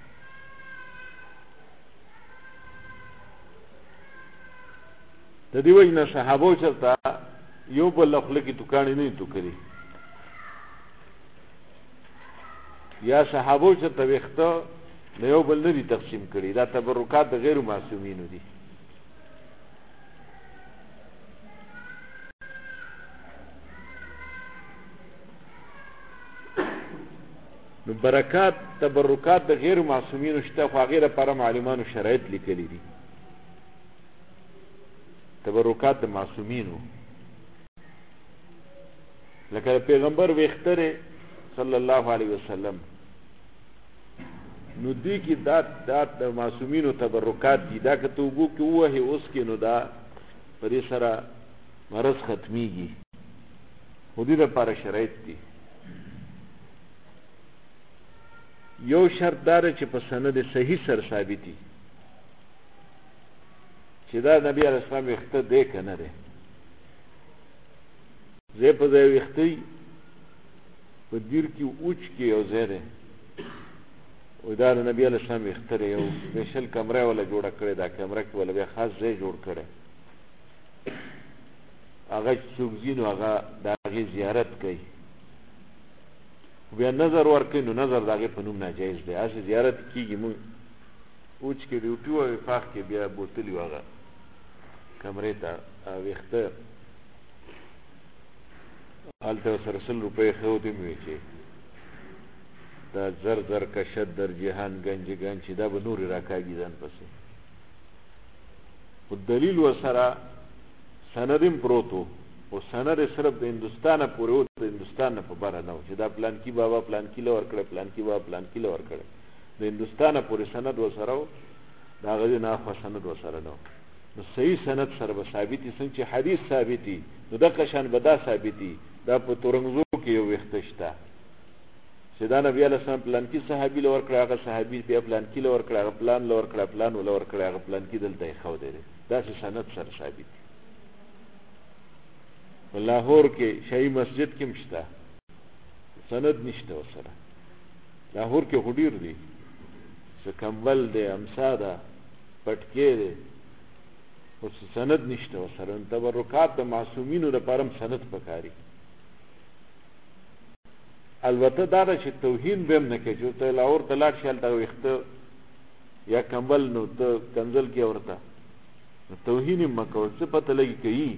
د دې وجه نه صحابو چرته یو بل له خوله کې توکاڼې نه دي توکلي، یا صحابو چرته ویښته له یو بل نه دي تقسیم کړي. دا تبرکات د غیر معصومینو دي. نو برکات تبرکات د غیر معصومینو شته، خو هغې لپاره معلمانو شرایط لیکلي دي. تبرکات د معصومینو لکه د پیغمبر ویښته صلی الله علیه وسلم، نو دې کې دا د معصومینو تبرکات دي. دا که ته اوبو کې ووهې اوس کې، نو دا په دې سره مرض ختمیږي، خو دې لپاره شرایط دي. یو شرط دا دی چې په سند صحیح سره ثابتي چې دا نبی علیه السلام ویښته دی که نه دی. ځای په ځای ویښته په دیر کې اوچ کې یو ځای دی، و دا د نبی علیه السلام ویښته دی، یو سپیشل کمره وله جوړه کړې، دا کمره کې وله بیا خاص ځای جوړ کړی، هغه چې څوک ځي نو هغه د هغې زیارت کوي، بیا نظر ورکوي، نو نظر د هغې په نوم ناجایز دی. هسې زیارت کېږي، مونږ اوچ کې ډیوټي وه، وفاق کې بیا بوتلي وو هغه کمرې ته ویښته، هلته سره 100 روپۍ ښودې مې وې چې دا زر زر کشد در جهان گنج گنج، چې دا به نورې راکاږي ځان پسې. خو دلیل ورسره سند هم پروت و، خو سند صرف د هندوستانه پورې و، د هندوستان نه په بره نه و چې دا پلانکي بابا پلانکي له ورکړی، پلانکي بابا پلانکي له ورکړی. د هندوستانه پورې سند ورسره و، د هغه دې نه اخوا سند ورسره نه و. نو صحیح سند سره به ثابتي، څنګه چې حدیث ثابتي، نو دغه شان به دا ثابتي. دا په تورنګزو کې یو ویښته شته چې دا نبي علیه السلام پلانکي صحابي له ورکړی، هغه صحابي بیا پلانکي له ورکړی، هغه پلان له ورکړی، پلان له ورکړی، هغه پلانکي دلته یې ښودی دی. داسې سند سره ثابت. په لاهور کې شاهي مسجد کې هم شته، سند نشته ورسره. لاهور کې خو ډېر دي، څه کمبل دی، امسا ده، پټکې دی، خو سند نشته ورسره. تبرکات د معصومینو لپاره هم سند پکاري. البته دا ده چې توهین به هم نه کوي، چې ته لاهور ته لاړ شې هلته ویښته یا کمبل، نو ته کنځل کې ورته، نو توهین هم مه کوه، څه پته لګي کوي،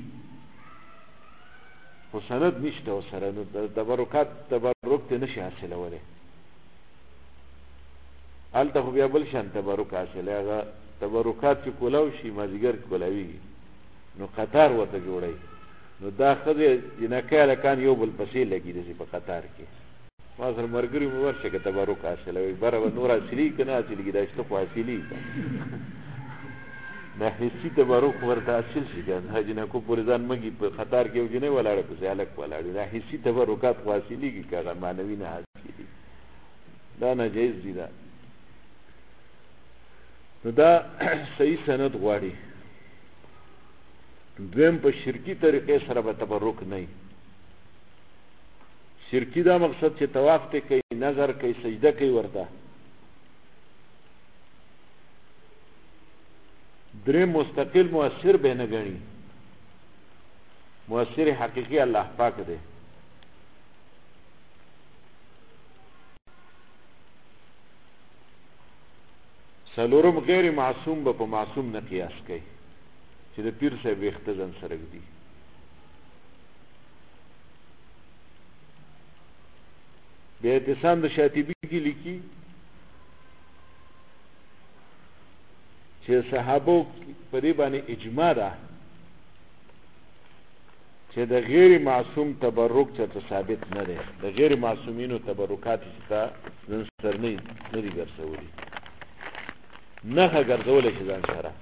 خو سند نشته ورسره. نو تبرک ته نشي حاصلولی. هلته خو بیا بل شان تبرک حاصلی، هغه تبرکات چې کولاو شي مازدیګر کې کولاویږي، نو قطار ورته جوړوي. نو دا ښځې جنکۍ هلکان یو بل پسې لګي داسې په قطار کې. ما سره ملګري مې ورشه که تبرک حاصلوي، بره به نور حاصلېږي که نه حاصلېږي، دا شته خو حاصلېږي. دا حسي تبرک ورته حاصل شي کنه جنکو پورې ځان مګي په خطر کې وجنه ولاړ په ځالک ولاړ دا حسي تبرکات حاصلېږي کغه مانوي نه حاصلېږي دا ناجیز دي دا نو دا صحیح سند غواړي دویم په شرکی طریقې سره به تبرک نه شرکی دا مقصد چې طواف ته کوي نظر کوي سجده کوي ورته درې مستقل مؤثر به نه غني مؤثر حقیقی الله پاک دی څلورم غیر معصوم به په معصوم نه قیاس کوي چې د پیر صاحب اختزن سره دی بیا اعتصام د شاطبی کې لیکي چې صحابو په دې باندې اجماع ده چې د غیر معصوم تبرک چې ثابت نه دی د غیر معصومینو تبرکات چې تا نن سر نه دی ګرځولي نه ګرځولې چې ځان سره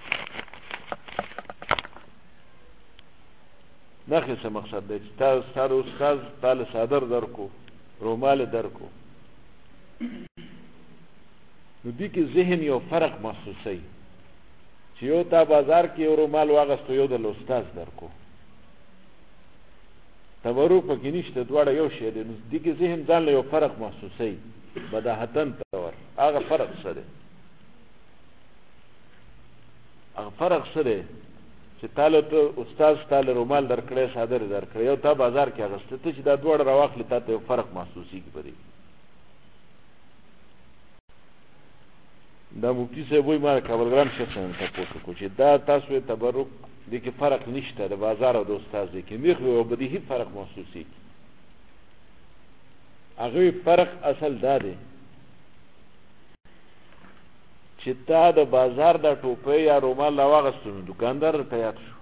نه څه مقصد دی چې تاسو استاد تعالی صادر درکو رومال درکو نو دې کې ذهن یو فرق محسوسي چې یو تا بازار کې یو رومال واغستو یو د استاد درکو تبرک پکې نشته دواړه یو شی دی نو دې کې ذهن ځان له یو فرق محسوسي بداهتن تور هغه فرق څه دی هغه فرق څه دی چې تعالی ته استاد تعالی رومال درکړی صادر درکړی یو تا بازار کې اغسته ته چې دا دواړه راواخلې تا ته یو فرق محسوسي کې پدې دا مفتی صاحب وایي ما کابلګرام شخصا تاسو کو چې دا تاسو تبرک دي کې فرق نشته د بازار او د استاد دي کې میخ او بدیهی فرق محسوسي هغه فرق اصل دا دی چې تا د بازار د ټوپۍ یا رومال راواغستو دکاندار ته یاد شو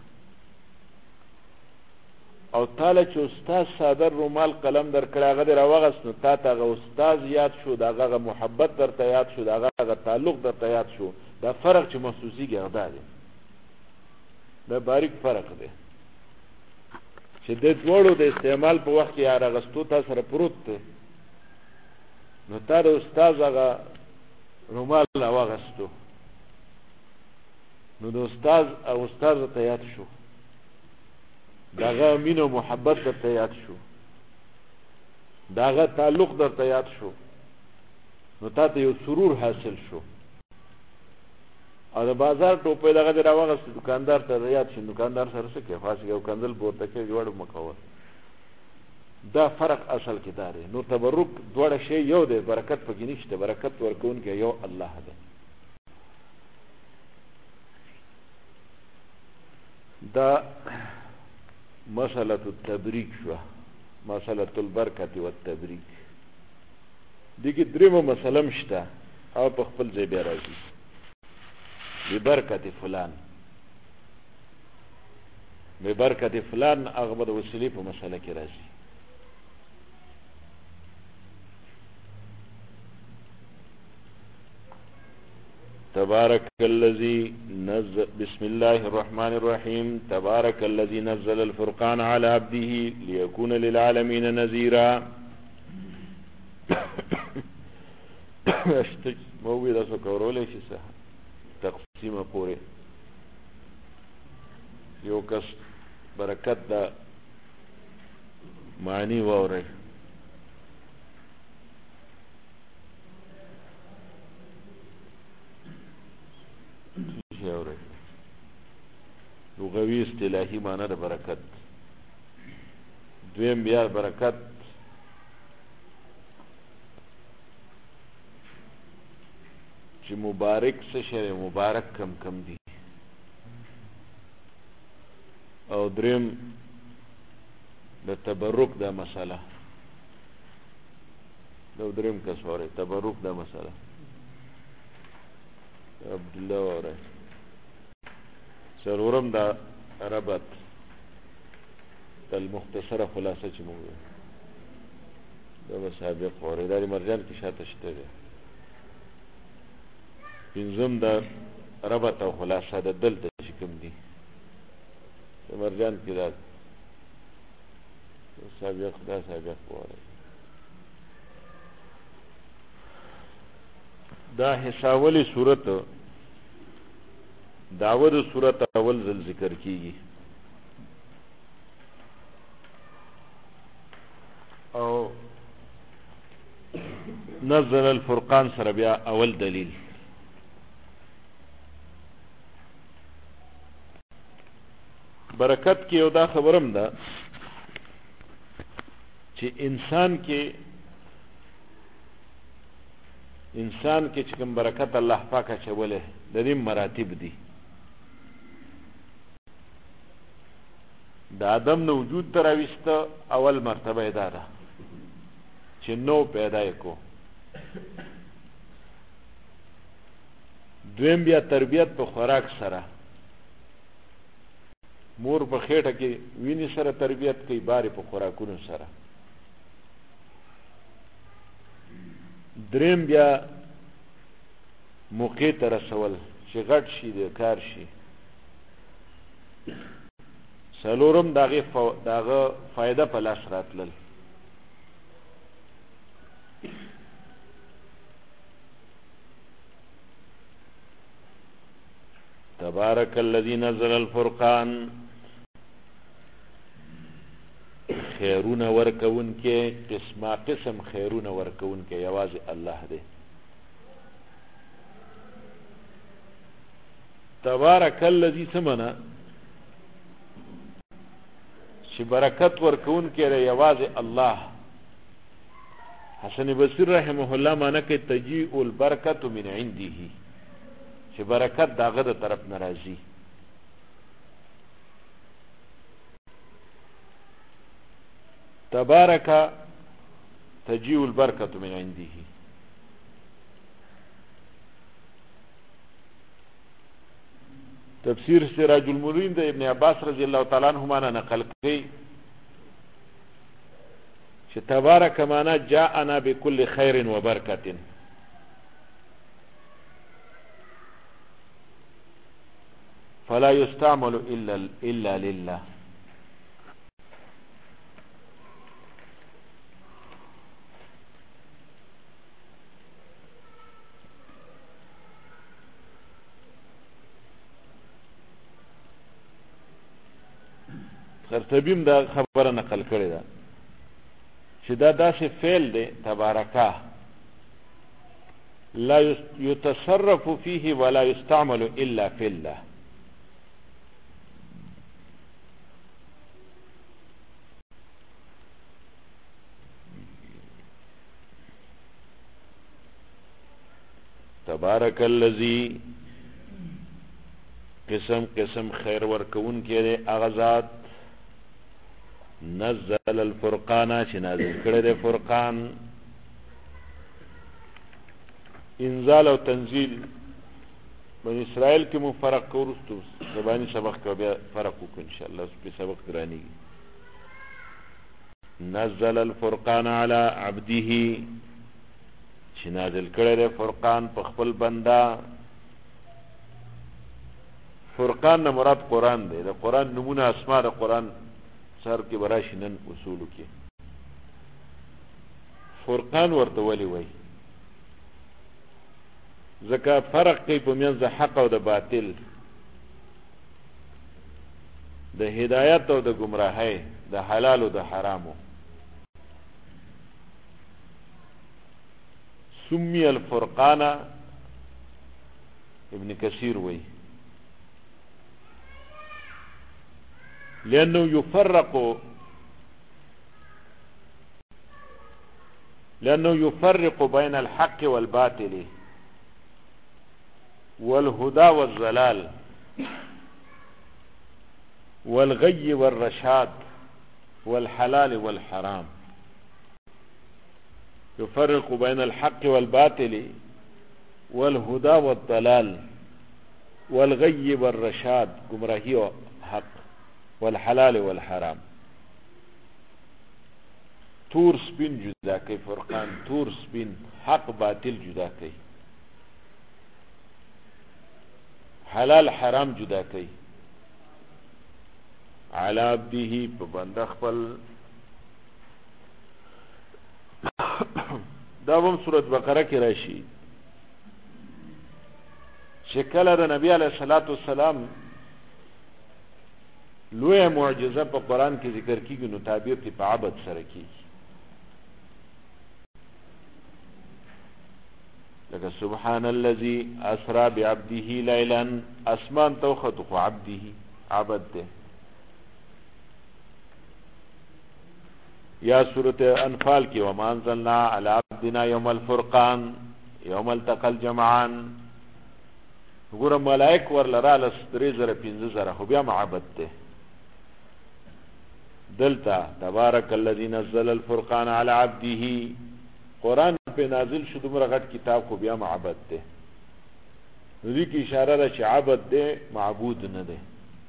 او تعالی چې استاد صادر رومال قلم درکړی هغه دې راواغست نو تا ته هغه استاد یاد شو د هغه محبت درته یاد شو د هغه تعلق درته یاد شو دا فرق چې محسوسیږي هغه دی دا باریک فرق دی چې د دواړو د استعمال په وخت کې راغستو تا سره پروت دی نو تا د استاد هغه رومال راواغستو نو د استاد ته یاد شو داغه مینه او محبت درته یاد شو داغه تعلق درته یاد شو نو تا ته یو سرور حاصل شو او د بازار ټوپۍ دغه دی راواغست دکاندار ته یاد شي دکاندار سره څه کوي خاص یو کندل پورته کوي جوړ مکول دا فرق اصل کې دا دی نو تبرک دواړه شی یو دی برکت پکې نشته برکت ورکوونکی یو الله دی دا مسألة التبریک شو مسألة البرکت والتبریک دیگه دریم مسئله مشته او په خپل ځای بیا راځي ببرکت فلان ببرکت فلان هغه به د وسیلې په مسئله کې راځي تبارك الذي نزل بسم الله الرحمن الرحيم تبارك الذي نزل الفرقان على عبده ليكون للعالمين نذيرا موجود اسو کورولې شي صح تقسیم پوره یو کس برکت دا معنی وره لغوی اصطلاحی معنی د برکت دویم بیا برکت چې مبارک څه شی مبارک کم دي او دریم د تبرک دا مسله د دریم کسوره تبرک دا مسله عبد الله وره سرورم دا ربط المختصره خلاصه چې موږ دا سابق وره د مرجان کې شاته شته ده پنځم دا ربط او خلاصه د دلته چې کوم دي مرجان کې دا سابق وره دا حساولی صورت داود صورت اول ذل ذکر کیږي او نزل الفرقان سره بیا اول دلیل برکت کې یو دا خبرم ده چې انسان کې چې کوم برکت الله پاک اچوله د دې مراتب دي د آدم نه وجود ته راوسته اول مرتبه دا ده چې نو پیدا کو دویم بیا تربیت په خوراک سره مور په خېټه کې ویني سره تربیت کوي بارې په خوراکونو سره دریم بیا موقع ته رسول چې غټ شي د کار شي څلورم داغه فایده په لاس راتلل تبارک الذی نزل الفرقان خیرون ورکون کې قسمه قسم خیرون ورکون کې یوازې الله دی تبارک الذی سمنا چې برکت ورکون کې یوازې الله حسن بصری رحمه الله معنی کې تجیء البرکت من عنده چې برکت داغه د طرف ناراضي تبارک تجیء البرکت من عنده تفسیر سراج المنیر د ابن عباس رضی الله تعالی عنهما نقل کړي چې تبارک معنا جاءنا بكل خير وبرکه فلا يستعمل الا لله قرطبی دا خبره نقل کړی ده چې دا داسې فعل دی تبارکه لا يتصرف فيه ولا يستعمل الا في الله تبارک الذی قسم قسم خیر ورکون کې دی هغه ذات نزل الفرقان چې نازل کړی دی فرقان انزال او تنزیل بنی اسرائیل کې مو فرق ورستو زبانی سبق کې بیا فرق وکړو ان شاء الله په سبق درانی نزل الفرقان على عبده چې نازل کړی دی فرقان په خپل بنده فرقان نه مراد قرآن دی د قرآن نمونه اسماء د قرآن سر کې براشي نن اصولو کې فرقان ورته ولي وای ځکه فرق کوي په منځ د حق او د باطل د هدایت او د گمراهۍ د حلال او د حرامو سمي الفرقان ابن كثير وای لأنه يفرق بين الحق والباطل والهدى والضلال والغي والرشاد والحلال والحرام يفرق بين الحق والباطل والهدى والضلال والغي والرشاد گمراهی و حق والحلال والحرام تور سپین جدا کوي فرقان تور سپین حق باطل جدا کوي حلال حرام جدا کوي علی عبده په بنده خپل. دا هم سورۃ بقره کې راشي چې کله د نبی علیه الصلاۃ والسلام لوی معجزه په قران کې ذکر کیږي نو تعبیر تی په عبادت سره کیږي. لکه سبحان الذي اسرا بعبده ليلا، اسمان توخت خو عبده عبد ده. یا سورۃ انفال کې وما انزلنا على عبدنا يوم الفرقان يوم التقى الجمعان، وګوره ملائک ورلره لس 3000 خو بیا معبد ده. دلتا تبارک الذي نزل الفرقان على عبده، قرآن په نازل شو دومره غټ کتاب خو بیا معبد ده. نو دې کې اشاره ده چې عبد ده معبود نه ده.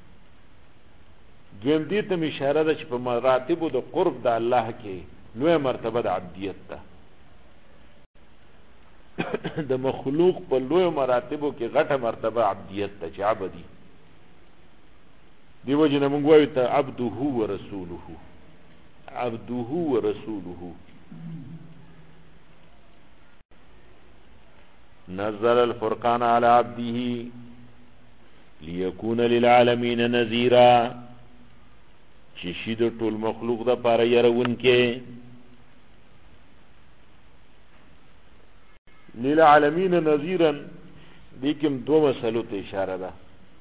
دویم دې ته اشاره ده چې په مراتبو د قرب د الله کې لوی مرتبه د عبدیت ده. د مخلوق په لوی مراتبو کې غټه مرتبه عبدیت ده چې عبدي. دیو جن موږ وایو ته عبده ورسوله، عبده ورسوله. نزل الفرقان على عبده ليكون للعالمين نذيرا، چې شي د ټول مخلوق د پاره يرونکې. للعالمين نذيرا دې کوم دوه مسلو ته اشاره ده.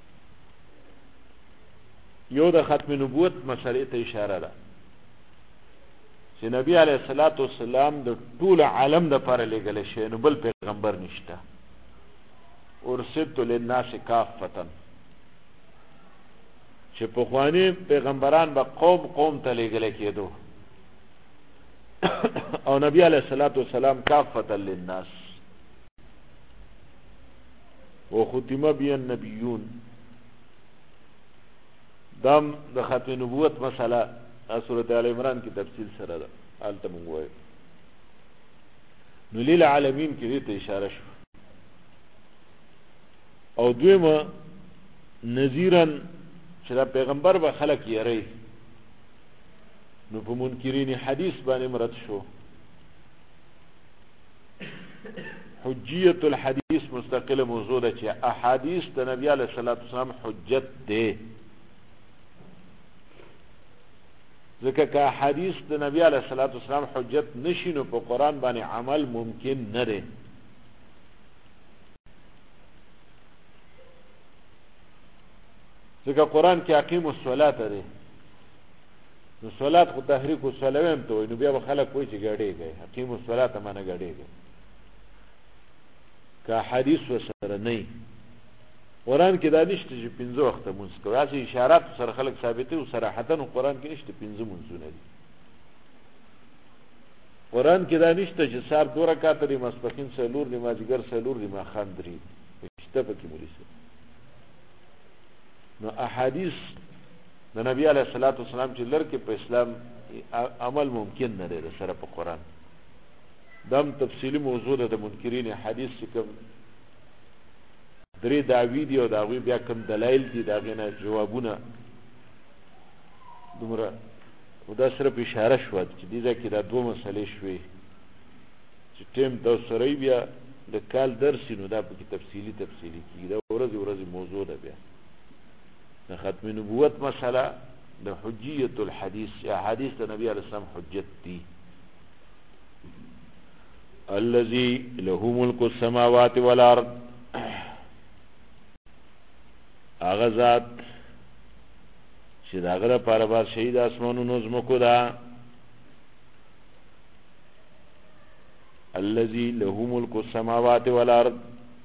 یو د ختم نبوت مسلې ته اشاره ده چې نبی علیه الصلاۃ والسلام د ټول عالم د پاره لېږل شوی، نو بل پیغمبر نشته. ارسلت للناس کافة، چې پخواني پیغمبران به قوم ته لېږل کېدو او نبی علیه الصلاۃ والسلام کافة للناس. وختم به النبیون، دام د ختم نبوت مسله سورۃ آل عمران کی تفصیل سره ده، حالت مونږ وایو. نو لیل عالمین کې دې ته اشاره شو. او دویمه نذیرا چې دا پیغمبر به خلق یری، نو په منکرین حدیث باندې مرد شو. حجیت الحدیث مستقل موضوع ده چې احادیث د نبی علیه الصلاۃ والسلام حجت ده. ځکه که حدیث د نبی علیه الصلاۃ والسلام حجت نشي نو په قرآن باندې عمل ممکن نه دی. ځکه قرآن کې اقیم الصلاة دی، نو صلات خو تحریک الصلاة هم ته وایي، نو بیا به خلک وایي چې ګډېږي. اقیم الصلاة معنی ګډېږي. که حدیث ورسره نه وي، قرآن کې دا نشته چې 5 وخته مونځ کوي. هسې اشارات سره خلک ثابتوي او صراحتاً قرآن کې نشته 5 مونځونه دي. قرآن کې دا نشته چې سهار 2 رکعاته دي، ماسپښین 4 دي، مازدیګر 4 دي، ماښام 3 شته پکې مولي صاحب. نو احادیث د نبی علیه الصلاۃ والسلام چې لر کې په اسلام عمل ممکن نه دی سره په قرآن. دام تفصیلی موضوع ده د منکرین حدیث چې کوم 3 دعوی دي او د هغوی بیا کوم دلایل دي، د هغې نه جوابونه دومره. خو دا صرف اشاره شوه چې دې ځای کې دا 2 مسلې شوې چې ټیم دا سره بیا د کال درس نو دا پکې تفصیلی کېږي. دا ورځې موضوع ده. بیا د ختم نبوت مسله د حجیت الحدیث، یا حدیث د نبی علیه السلام حجت دی. الذي له ملك السماوات والارض، هغه ذات چې د هغه لپاره بادشاهي د اسمانونو ځمکو ده. الذي له ملك السماوات والارض،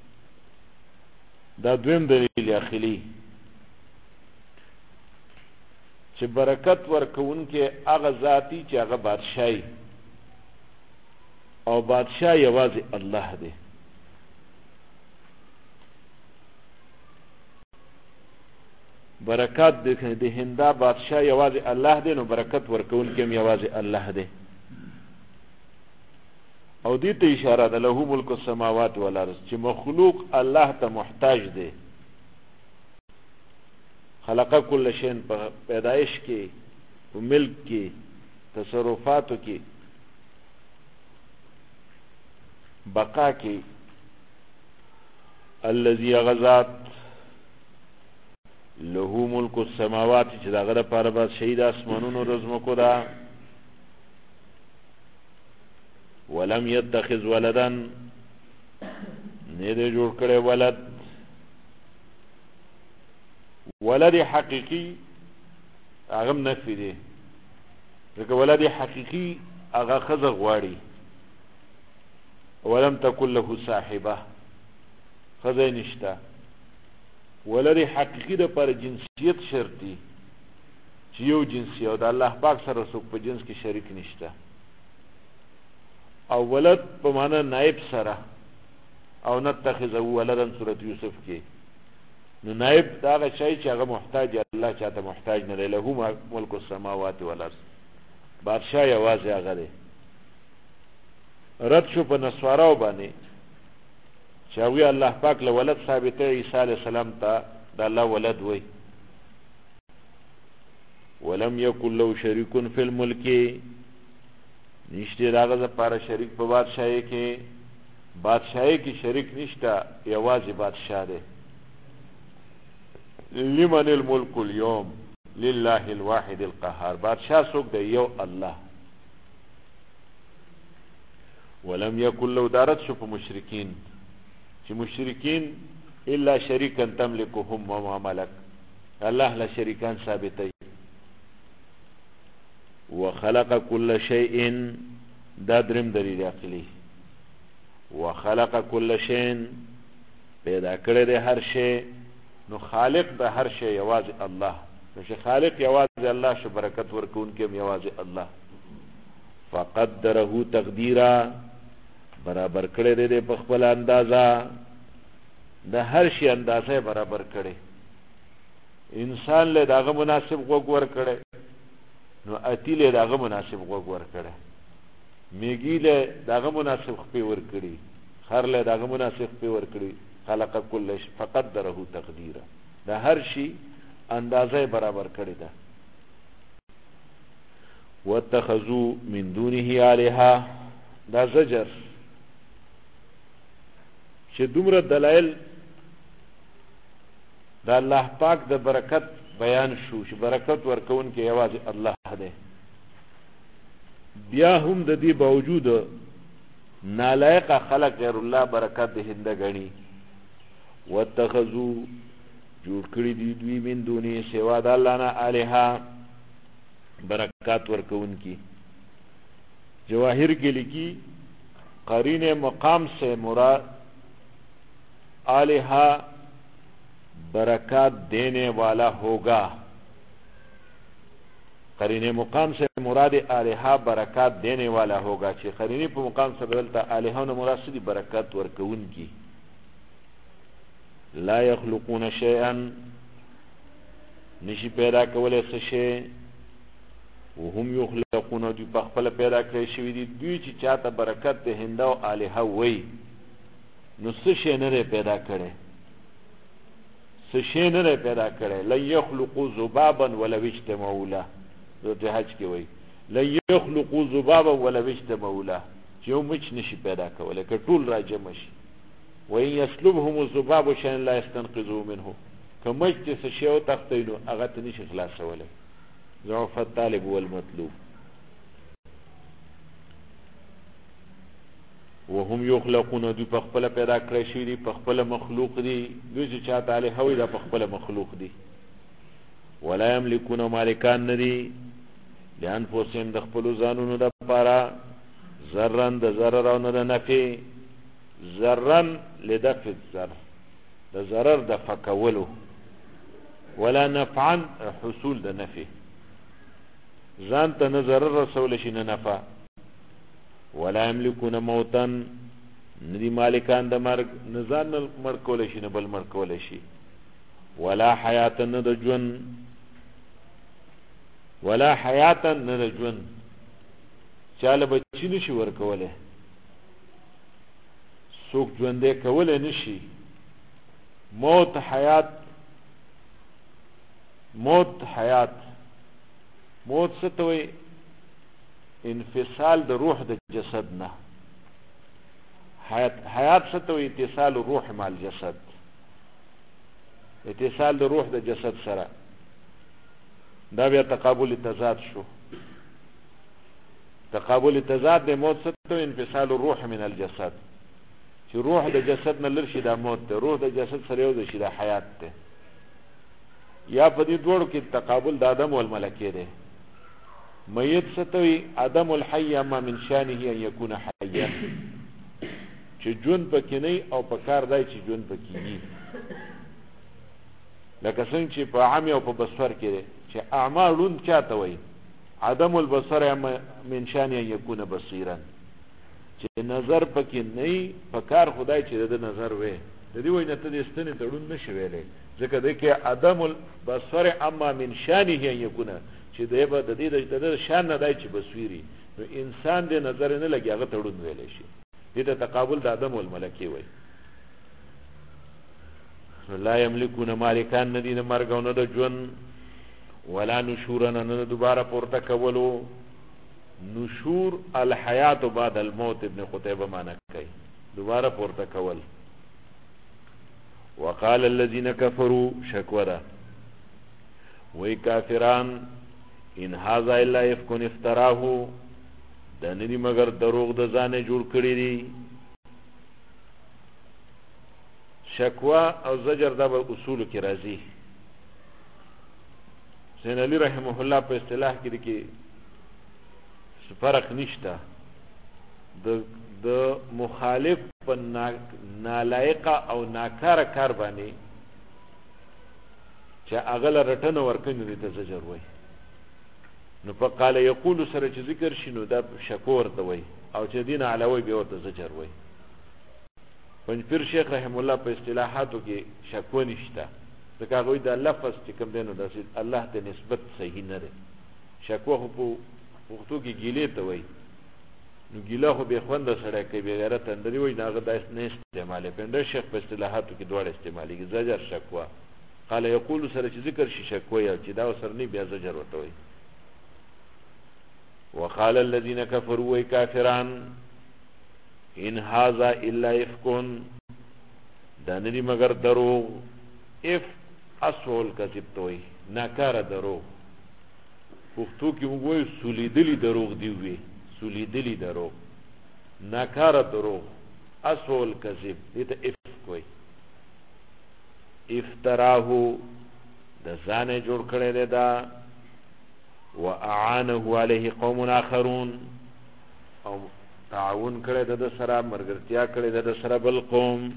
دا دویم دلیل اخلی چې برکت ورکوونکې هغه ذاتی چې هغه بادشاهي، او بادشاہ یوازې الله دی. برکات د هندا بادشاہ یوازې الله دی، نو برکت ورکوونکی هم یوازې الله دی. او دې ته اشاره ده له ملک السماوات والارض، چې مخلوق الله ته محتاج دی. خلق کل شین په پیدایش کې، په ملک کې، تصرفاتو کې، بقا کې. الذي غزات له ملک السماوات چې داغه لپاره به شهید اسمانونو رزمکو دا. ولم يتخذ ولدا نه دې جوړ کړي ولد. ولد حقیقي هغه نفي دی، ځکه ولد حقیقي هغه خزه غواړي. ولم تكن له صاحبه، خزه نشته. ولد حقیقي د پر جنسیت شرط دی چې یو جنسي او د الله پاک سره څوک په جنس کې شریک نشته. او ولد په معنا نائب سره، او نتخذه ولدا سورۃ یوسف کې. نو نائب دا هغه شی چې هغه محتاج الله چاته محتاج نه دی. له ملک السماوات والارض، بادشاہ یوازې هغه دی. رد شو په نسواراو باندې چې هغوی الله پاک له ولد ثابته، عیسی علیه السلام ته د الله ولد وی. ولم یکن له شریک فی الملک، نشته د هغه دپاره شریک په بادشاهۍ کې. بادشاهۍ کې شریک نشته، یوازې بادشاہ دی. لمن الملک اليوم لله الواحد القهار. بادشاہ څوک دی؟ یو الله. ولم یکن له، دارت شو په مشرکین چې مشرکین الا شریکا تملکهم وما ملک، الله له شریکان ثابتوي. وخلق كل شيء، دا درم دلیل عقلی. وخلق كل شيء، پیدا کړی دی هر شی. نو خالق د هر شی یوازې الله. نو چې خالق یوازې الله شو، برکت ورکوونکی هم یوازې الله. فقدره تقدیرا، برابر کړی دی په خپل اندازه. د هر شي اندازه برابر کړی. انسان له داغه مناسب غوږ ورکړی، نو اتی له داغه مناسب غوږ ورکړی. میږي له داغه مناسب خپې ورکړي، خر له داغه مناسب خپې ورکړي. خلق کل شی فقدره تقدیرا، د هر شي اندازه برابر کړی ده. واتخذوا من دونه آلهة، دا زجر چې دومره دلایل د الله پاک د برکت بیان شو چې برکت ورکون کې یوازې الله دی. بیا هم د دې باوجود نالایق خلق غیر الله برکت دهنده غني. واتخذوا، جوړ کړی دي دوی من دونه سوا د الله نه الها، برکات ورکون کی. جواهر کې لیکي قرین مقام سے مراد الها برکات دینے والا ہوگا. قرین مقام سے مراد الها برکات دینے والا ہوگا، چې قرینی په مقام سے بدلتا الها نو مراد سدي برکات ورکون کی. لا يخلقون شيئا، نشي پیدا کولای څه شی. وهم يخلقون، دوی په خپل پیدا کړی شوي دي. دوی چې چاته برکت د هنده او الها وی، نو څه شی نه پیدا کړي، څه شی نه پیدا کړي. لن يخلقوا ذبابا ولو اجتمعوا له، د حج کې وی لن يخلقوا ذبابا ولو اجتمعوا له، چې یو مچ نشي پیدا کولای که ټول راجمع شي. وإن يسلبهم الذباب شيئا لا يستنقذوه منه، که مچ څه شی او تختی نو هغه ته نشي خلاصولی. ضعف الطالب والمطلوب. وهم يخلقون، دوی په خپل پیدا کړی شوي دي، په خپل مخلوق دي. دوی چې چاته الها وي دا په خپل مخلوق دي. ولا يملكون، مالکان نه دي لانفسهم د خپلو ځانونو دپاره ضرن د ضرر او نه د نفع. ضرن لدفع الضرر، د ضرر د فکولو. ولا نفعا، حصول د نفع. ځان ته نه ضرر رسول شي نه نفع. ولا يملكون موتا، ندي مالکان د مرګ، نه ځان مړ کولی شي نه بل مړ کولی شي. ولا حیاتا، نه د ژوند. ولا حیاتا، نه د ژوند، چاله بچی نشي ورکولی، څوک ژوندی کولی نشي. موت حیات موت حیات. موت څه ته وایي؟ انفصال د روح د جسد نه. حیات څه ته وایي؟ اتصال الروح مع الجسد، اتصال د روح د جسد سره. دا بیا تقابل تضاد شو. تقابل تضاد د موت څه ته وایي؟ انفصال الروح من الجسد، چې روح د جسد نه لر شي دا موت ده، روح د جسد سره یو شي دا حیات ده. یا په دې دوړو کې تقابل د آدم والملکه ده. میت څه ته وایي؟ آدم الحي اما من شانه ان يكون حيا، چې ژوند پکې نه او په کار دی چې ژوند پکې وي. لکه څنګه چې په عام او په بصر کې ده چې اعمال ړوند چاته وایي؟ عدم البصر اما من شانه ان يكون بصيرا، چې نظر پکې نه په کار خدای چې د نظر وې د دې وینه ته د ستنې تړون نشي ویلې، ځکه د کې عدم البصر اما من شانه ان يكون، چې دی به د دې د شان نه دی چې بصیری، نو انسان د نظر نه لګي هغه تړون ویلې شي. دې ته تقابل د آدم والملکه وایي. لا یملکون مالکان ندی د مرګ او نه د ژوند، ولا نشورن نه دوباره پورته کولو. نشور الحیات بعد الموت، ابن قتیبه معنی کوي دوباره پورته کول. وقال الذين كفروا شکوره، وی کافران ان هذا الا افک افتراه، دا ندی مگر دروغ د ځانه جوړ کړی دی. شکوا او زجر دا به اصول کې راځي. حسین علی رحمه الله په اصطلاح کې دی کې فرق نشته د مخالف په نالایقه او ناکاره کار باندې چې هغه له رټنه ورکنی دی ته زجر وایي. نو په قال یقول سره چې ذکر شي نو دا شکور ته وایي، او چې دین علاوه بیا ورته زجر وایي. پنځپیر شیخ رحم الله په اصطلاحاتو کې شکوه نشته، ځکه هغوی دا لفظ چې کوم دی نو داسې الله ته نسبت صحیح نه دی. شکوه خو په پښتو کې ګیلې ته وایي، نو ګیله خو بې خونده سړی کوي، بې غیرته اندري وایي، نو هغه دا نه استعمالوي. پنډه شیخ په اصطلاحاتو کې دواړه استعمالېږي، زجر شکوه. قال یقول سره چې ذکر شي شکوه یا چې دا ورسره نه بیا زجر ورته وایي. وقال الذين كفروا وی کافران ان هذا الا افکون، دا ندی مگر دروغ. اف اصول کذب توي ناکاره دروغ. پښتو کې موږ وایو سولیدلی دروغ دی وی، سولیدلی دروغ، ناکاره دروغ، اصول کذب دې ته افک وایي. افتراه د ځانه جوړ کړی دی دا، واعانه علیه قوم آخرون، او تعاون کړی د سره، مرګرتیا کړی د سره بل قوم.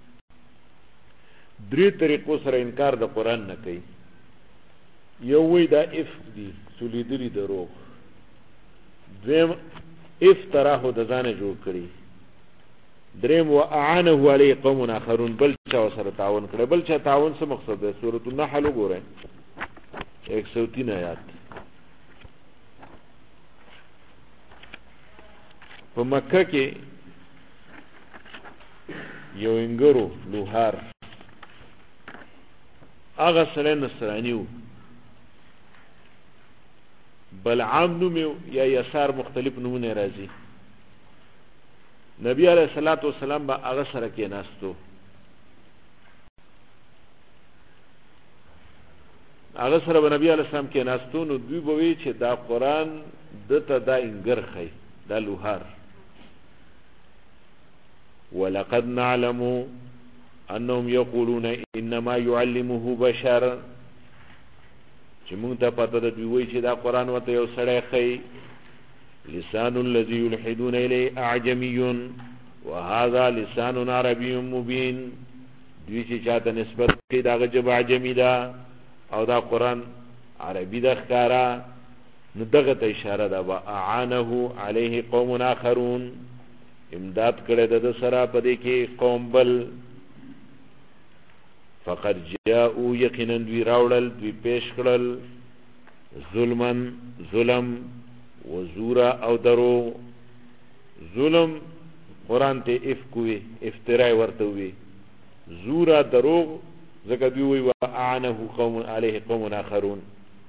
درې طریقو سره انکار د قرآن نه کوي. یو وی دا افک دی سولیدلی دروغ، دویم افتراه د ځانه جوړ کړی، دریم واعانه علیه قوم آخرون بل چا سره تعاون کړی. بل چا تعاون څه مقصد دی؟ سورۃ النحل وګورئ 103 آیات. په مکه کې یو انګرو لوهار، هغه سره نصرانیو، بلعام نوم یا یسار، مختلف نمونه راځي. نبی علیہ الصلوۃ والسلام با هغه سره کې ناستو، هغه سره به نبی علیہ السلام کې ناستو، نو دوی به وی چې دا قرآن دته دا انګر خي، دا لوهار. ولقد نعلم انهم يقولون انما يعلمه بشر، چې موږ ته پته ده دوی وایي چې دا قرآن ورته یو سړی ښیي. لسان الذي يلحدون اليه اعجمي وهذا لسان عربي مبين، دوی چې چاته نسبت کوي دا هغه ژبه عجمي ده او دا قرآن عربي ده ښکاره. نو دغه ته اشاره ده. واعانه عليه قوم آخرون، امداد کړی د سره په دې کې قوم بل. فقد جاءوا یقینا دوی راوړل، دوی پیش کړل، ظلمن ظلم، وزورا او درو. ظلم قرآن ته افک وی، افتراء ورته وی، زورا دروغ، ځکه دوی وایي واعنه قوم علیه قوم آخرون.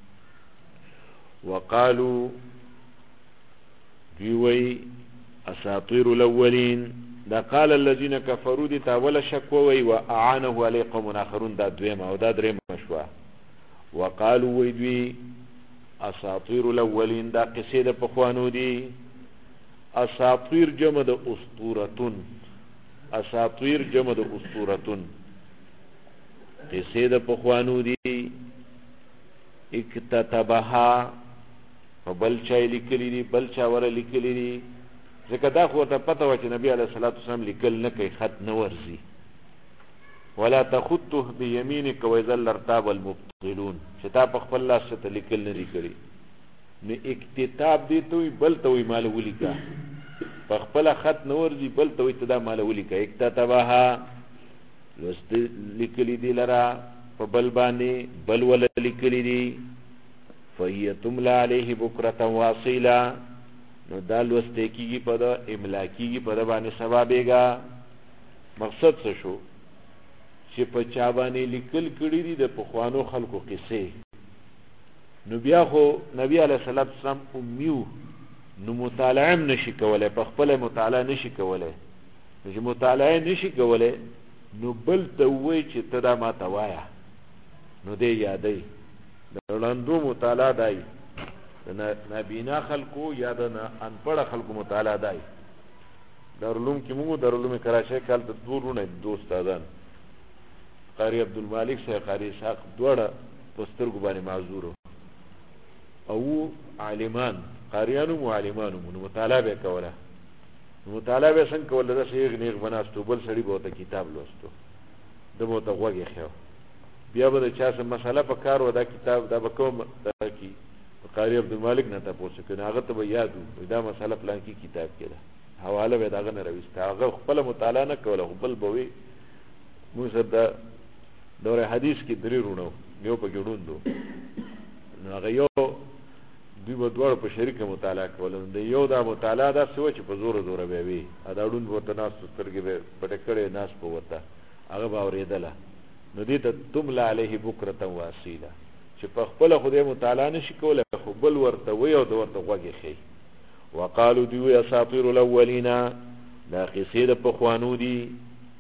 وقالو دوی وایي اساطیر الاولین، دا قال الذين كفروا دي تاول شک وایي واعنه علیه قوم آخرون، دا دویمه او دا درېمه شوه. وقالو وایي دوی اساطیر الاولین، دا قصې د پخوانو دي. اساطیر جمع د اسطورتون، اساطیر جمع د اسطورتون، قصې د پخوانو دي. اکتتبها بل چا لیکلی دي، بل چا ور لیکلی دي، ځکه دا خو ته پته و چې نبی علیه الصلاۃ والسلام لیکل نه کوي، خط نه ورځي. ولا تخطه بيمينك ويذل ارتاب المبطلون، چې تا په خپل لاس ته لیکل نه دي کړي. نو اکتتاب دی ته بل ته وی مال ولیکا، په خپل خط نه ورځي، بل ته وی ته دا مال ولیکا. اکتتبها لست لیکلی دي لرا په بل باندې، بل ول لیکلی دي. فهي تملى عليه بكرة واصيلا، نو دا لوسته کیږي په دا املا کیږي په دا باندې ثوابېګا. مقصد څه شو چې په چا باندې لیکل کړي دي د پخوانو خلکو قصې. نو بیا خو نبی علیه الصلاۃ والسلام امیو، نو مطالعه هم نشي کولای، په خپل مطالعه نشي کولای. چې مطالعه نشي کولای نو بل ته وایي چې ته دا ما ته وایه، نو دی یادی. د وړاندو مطالعه دی د نابینا خلکو یا د انپړه خلکو مطالعه دی. دارالعلوم کې موږ دارالعلوم کراچۍ کال ته دوه رونه دو استادان، قاری عبدالمالک صاحب، قاری اسحاق، دواړه په سترګو باندې معذور او عالمان، قاریانو معلمانو، نو مطالعه به کوله. مطالعه به څنګه کوله؟ دا شیخ نیغ بناستو، بل سړي به ته کتاب لوستو، د مو ته غوږی خو بیا به چا څه مسله په کار و، دا کتاب دا به کوم دا کی قاری عبدالمالک نه تاسو کنه هغه ته یادو دا مسله پلان کی کتاب کې ده، حواله به داغه نه راوست. هغه خپل مطالعه نه کوله، خپل بوي موږ دا دوره حدیث کې درې رونو یو په ګډوندو، نو هغه یو دوی به دوړ په شریکه مطالعه کوله. د یو دا مطالعه دا څه چې په زور زور به وي، ادا ډون ورته ناس سترګې به پټکړې ناس په وته هغه به اورېدله. نو دې ته تملا علیه بکرة واصیلا، چې په خپل خدای مطالعه نشي کولای، خو بل ورته وی او ورته غوږی خي. وقالو دوی اساطیر الاولین، دا قصې د پخوانو دي.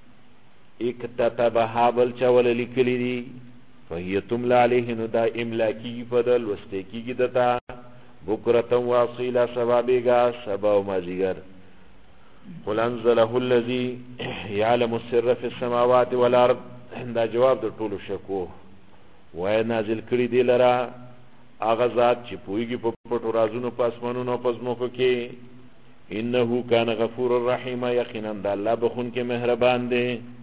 اکتتبها بل چا ول لیکلی دي. فهي تملا علیه، نو دا املا کیږي په دل وسته کیږي دتا. بکرة واصیلا سبابېګا، سبا او مازیګر. قل انزله الذي يعلم السر في السماوات والارض، دا جواب د ټولو شکو. وای نازل کړي دی لرا هغه ذات چې پویږي په پټو رازونو په اسمانونو او په ځمکو کې. انه کان غفور الرحیم، یقینا د الله بخون کې مهربان دی.